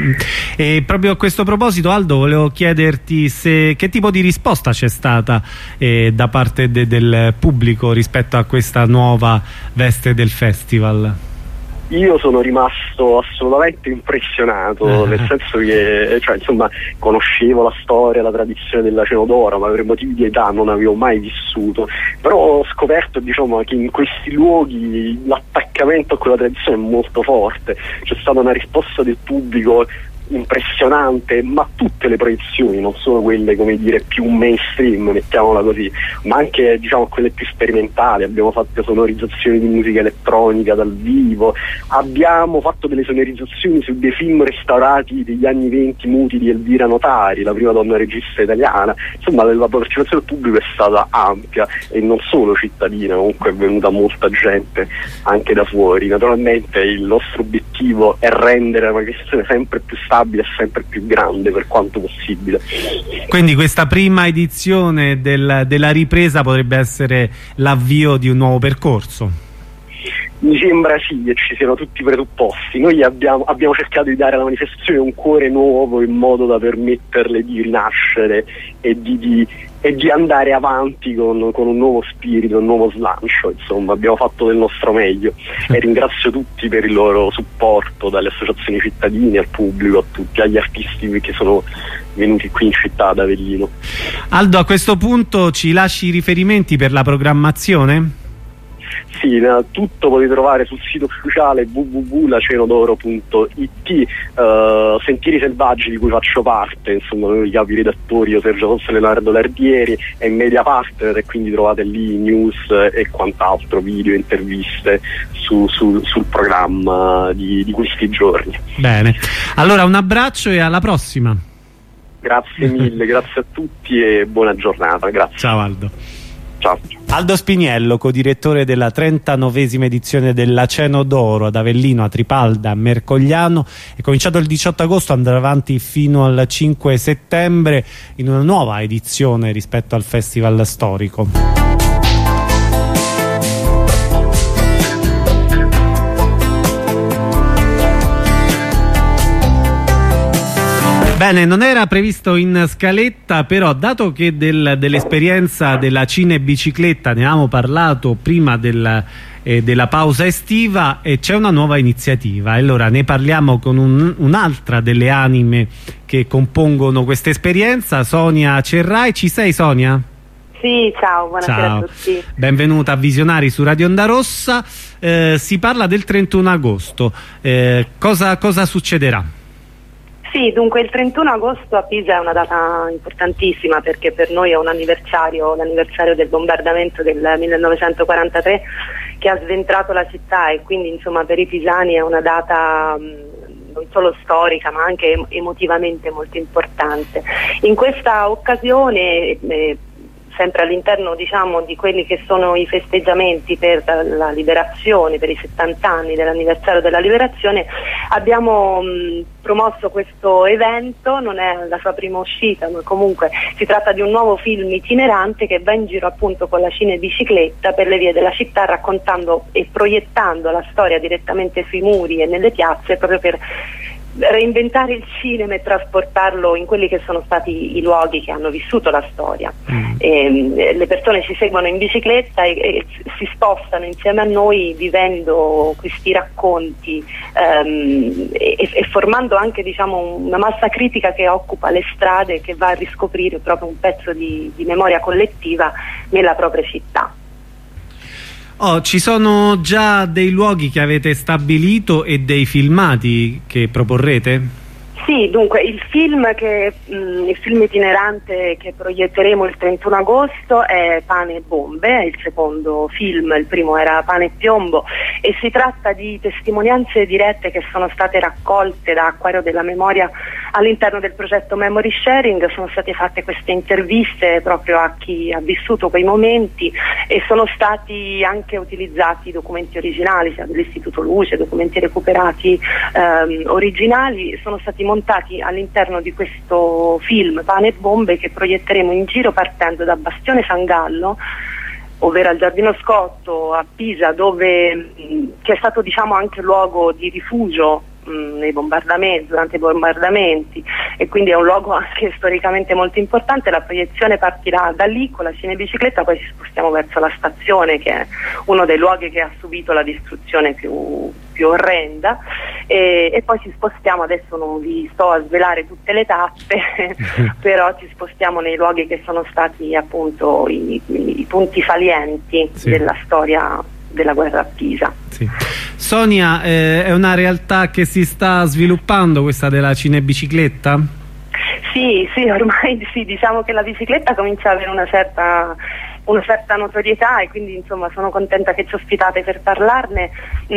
Speaker 1: E proprio a questo proposito, Aldo, volevo chiederti che tipo di risposta c'è stata da parte del pubblico rispetto a questa nuova veste del festival.
Speaker 10: Io sono rimasto assolutamente impressionato, nel senso che insomma conoscevo la storia, la tradizione della Cenodoro, ma per motivi di età non avevo mai vissuto, però ho scoperto che in questi luoghi l'attaccamento a quella tradizione è molto forte. C'è stata una risposta del pubblico impressionante, ma tutte le proiezioni, non solo quelle più mainstream, mettiamola così, ma anche quelle più sperimentali. Abbiamo fatto sonorizzazioni di musica elettronica dal vivo, abbiamo fatto delle sonorizzazioni su dei film restaurati degli anni 20 muti di Elvira Notari, la prima donna regista italiana. Insomma la partecipazione del pubblico è stata ampia e non solo cittadina, comunque è venuta molta gente anche da fuori. Naturalmente il nostro obiettivo è rendere una questione sempre più stabile e sempre più grande per quanto possibile.
Speaker 1: Quindi questa prima edizione della ripresa potrebbe essere l'avvio di un nuovo percorso?
Speaker 10: Mi sembra sì, che ci siano tutti i presupposti. Noi abbiamo cercato di dare alla manifestazione un cuore nuovo in modo da permetterle di rinascere e di andare avanti con un nuovo spirito, un nuovo slancio. Insomma abbiamo fatto del nostro meglio e ringrazio tutti per il loro supporto, dalle associazioni cittadine al pubblico, a tutti, agli artisti che sono venuti qui in città ad Avellino.
Speaker 1: Aldo, a questo punto ci lasci i riferimenti per la programmazione?
Speaker 10: Sì, tutto potete trovare sul sito ufficiale www.lacenodoro.it. Sentieri Selvaggi, di cui faccio parte, insomma noi i capi redattori, io Sergio Fonse, Leonardo Lardieri, e Media Partner, e quindi trovate lì news e quant'altro, video, interviste sul programma di questi giorni.
Speaker 1: Bene, allora un abbraccio e alla prossima.
Speaker 10: Grazie mille, grazie a tutti e buona giornata. Grazie.
Speaker 1: Ciao Aldo.
Speaker 10: Ciao.
Speaker 1: Aldo Spiniello, codirettore della 39esima edizione della Cenodoro ad Avellino, a Tripalda, a Mercogliano. È cominciato il 18 agosto, andrà avanti fino al 5 settembre in una nuova edizione rispetto al festival storico. Bene, non era previsto in scaletta, però dato che dell'esperienza della Cinebicicletta ne avevamo parlato prima della pausa estiva, e c'è una nuova iniziativa, e allora ne parliamo con un'altra delle anime che compongono questa esperienza, Sonia Cerrai. Ci sei, Sonia?
Speaker 11: Sì, ciao, buonasera a tutti.
Speaker 1: Benvenuta a Visionari su Radio Onda Rossa. Si parla del 31 agosto. Cosa succederà?
Speaker 11: Sì, dunque il 31 agosto a Pisa è una data importantissima, perché per noi è un l'anniversario del bombardamento del 1943 che ha sventrato la città, e quindi insomma per i pisani è una data non solo storica ma anche emotivamente molto importante. In questa occasione, sempre all'interno di quelli che sono i festeggiamenti per la liberazione, per i 70 anni dell'anniversario della liberazione, abbiamo promosso questo evento. Non è la sua prima uscita, ma comunque si tratta di un nuovo film itinerante che va in giro appunto con la cinebicicletta per le vie della città, raccontando e proiettando la storia direttamente sui muri e nelle piazze, proprio per reinventare il cinema e trasportarlo in quelli che sono stati i luoghi che hanno vissuto la storia. Le persone ci seguono in bicicletta e si spostano insieme a noi vivendo questi racconti e formando anche, diciamo, una massa critica che occupa le strade e che va a riscoprire proprio un pezzo di memoria collettiva nella propria città.
Speaker 1: Ci sono già dei luoghi che avete stabilito e dei filmati che proporrete?
Speaker 11: Sì, dunque il film itinerante che proietteremo il 31 agosto è Pane e Bombe, è il secondo film, il primo era Pane e Piombo, e si tratta di testimonianze dirette che sono state raccolte da Acquario della Memoria all'interno del progetto Memory Sharing. Sono state fatte queste interviste proprio a chi ha vissuto quei momenti e sono stati anche utilizzati documenti originali, sia dell'Istituto Luce, documenti recuperati originali, sono stati montati all'interno di questo film Pane e Bombe che proietteremo in giro partendo da Bastione San Gallo, ovvero al Giardino Scotto a Pisa, dove che è stato, diciamo, anche luogo di rifugio durante i bombardamenti, e quindi è un luogo anche storicamente molto importante. La proiezione partirà da lì con la cinebicicletta, poi ci spostiamo verso la stazione, che è uno dei luoghi che ha subito la distruzione più orrenda, e poi ci spostiamo, adesso non vi sto a svelare tutte le tappe però ci spostiamo nei luoghi che sono stati appunto i punti salienti della storia della guerra a Pisa.
Speaker 1: Sonia, è una realtà che si sta sviluppando questa della cinebicicletta?
Speaker 11: Sì, ormai sì, diciamo che la bicicletta comincia ad avere una certa notorietà, e quindi insomma sono contenta che ci ospitate per parlarne.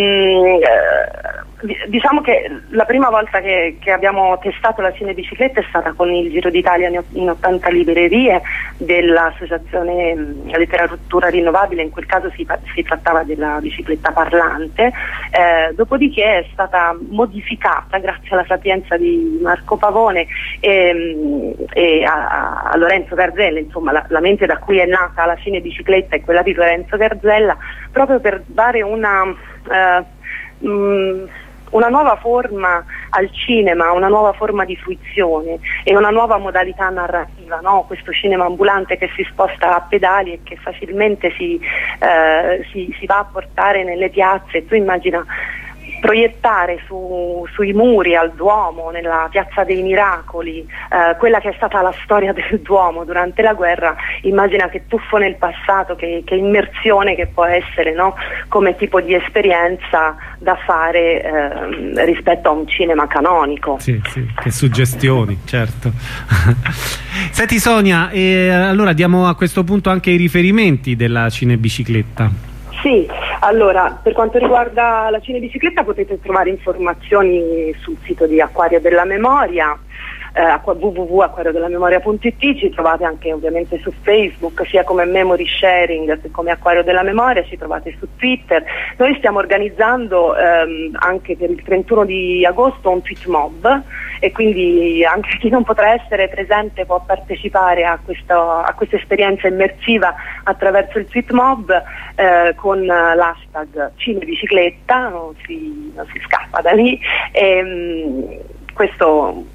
Speaker 11: Diciamo che la prima volta che abbiamo testato la cinebicicletta è stata con il Giro d'Italia in 80 librerie dell'Associazione Letteratura Rinnovabile. In quel caso si trattava della bicicletta parlante, dopodiché è stata modificata grazie alla sapienza di Marco Pavone e a Lorenzo Garzella, insomma la mente da cui è nata la cinebicicletta è quella di Lorenzo Garzella, proprio per dare una nuova forma al cinema, una nuova forma di fruizione e una nuova modalità narrativa, no? Questo cinema ambulante che si sposta a pedali e che facilmente si va a portare nelle piazze. Tu immagina proiettare sui muri al Duomo, nella Piazza dei Miracoli, quella che è stata la storia del Duomo durante la guerra. Immagina che tuffo nel passato, che immersione che può essere, no? Come tipo di esperienza da fare rispetto a un cinema canonico.
Speaker 1: Sì, che suggestioni, certo. Senti Sonia, allora diamo a questo punto anche i riferimenti della cinebicicletta.
Speaker 11: Sì, allora per quanto riguarda la cinebicicletta potete trovare informazioni sul sito di Acquario della Memoria, www.acquariodellamemoria.it. ci trovate anche ovviamente su Facebook, sia come Memory Sharing che come Acquario della Memoria, ci trovate su Twitter. Noi stiamo organizzando anche per il 31 di agosto un tweet mob, e quindi anche chi non potrà essere presente può partecipare a questa esperienza immersiva attraverso il tweet mob con l'hashtag cinebicicletta, non si scappa da lì. Questo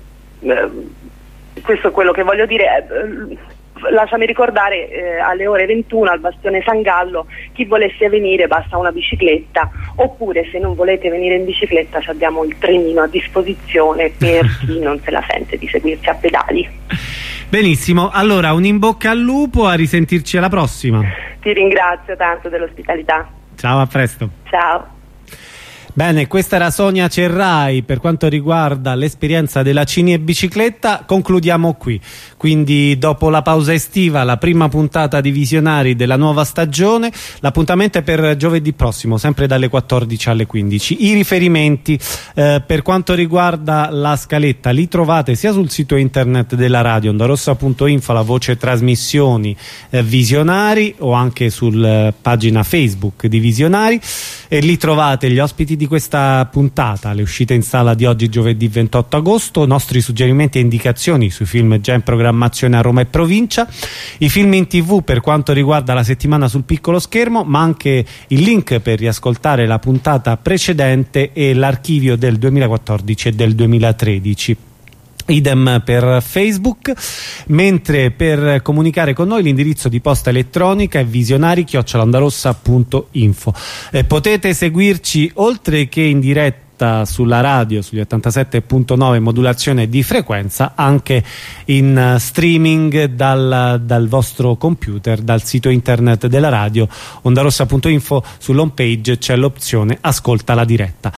Speaker 11: è quello che voglio dire. Lasciami ricordare, alle ore 21 al Bastione San Gallo, chi volesse venire basta una bicicletta, oppure se non volete venire in bicicletta abbiamo il trenino a disposizione per chi non se la sente di seguirci a pedali.
Speaker 1: Benissimo, allora un in bocca al lupo, a risentirci alla prossima.
Speaker 11: Ti ringrazio tanto dell'ospitalità.
Speaker 1: Ciao, a presto.
Speaker 11: Ciao.
Speaker 1: Bene, questa era Sonia Cerrai per quanto riguarda l'esperienza della cinebicicletta. Concludiamo qui, quindi dopo la pausa estiva la prima puntata di Visionari della nuova stagione. L'appuntamento è per giovedì prossimo, sempre dalle 14 alle 15. I riferimenti per quanto riguarda la scaletta li trovate sia sul sito internet della radio ondarossa.info, la voce trasmissioni Visionari, o anche sul pagina Facebook di Visionari. E lì trovate gli ospiti di questa puntata, le uscite in sala di oggi giovedì 28 agosto, nostri suggerimenti e indicazioni sui film già in programmazione a Roma e provincia, i film in TV per quanto riguarda la settimana sul piccolo schermo, ma anche il link per riascoltare la puntata precedente e l'archivio del 2014 e del 2013. Idem per Facebook, mentre per comunicare con noi l'indirizzo di posta elettronica è visionari@ondarossa.info. Potete seguirci oltre che in diretta sulla radio, sugli 87.9 modulazione di frequenza, anche in streaming dal vostro computer, dal sito internet della radio ondarossa.info. Sull'home page c'è l'opzione ascolta la diretta.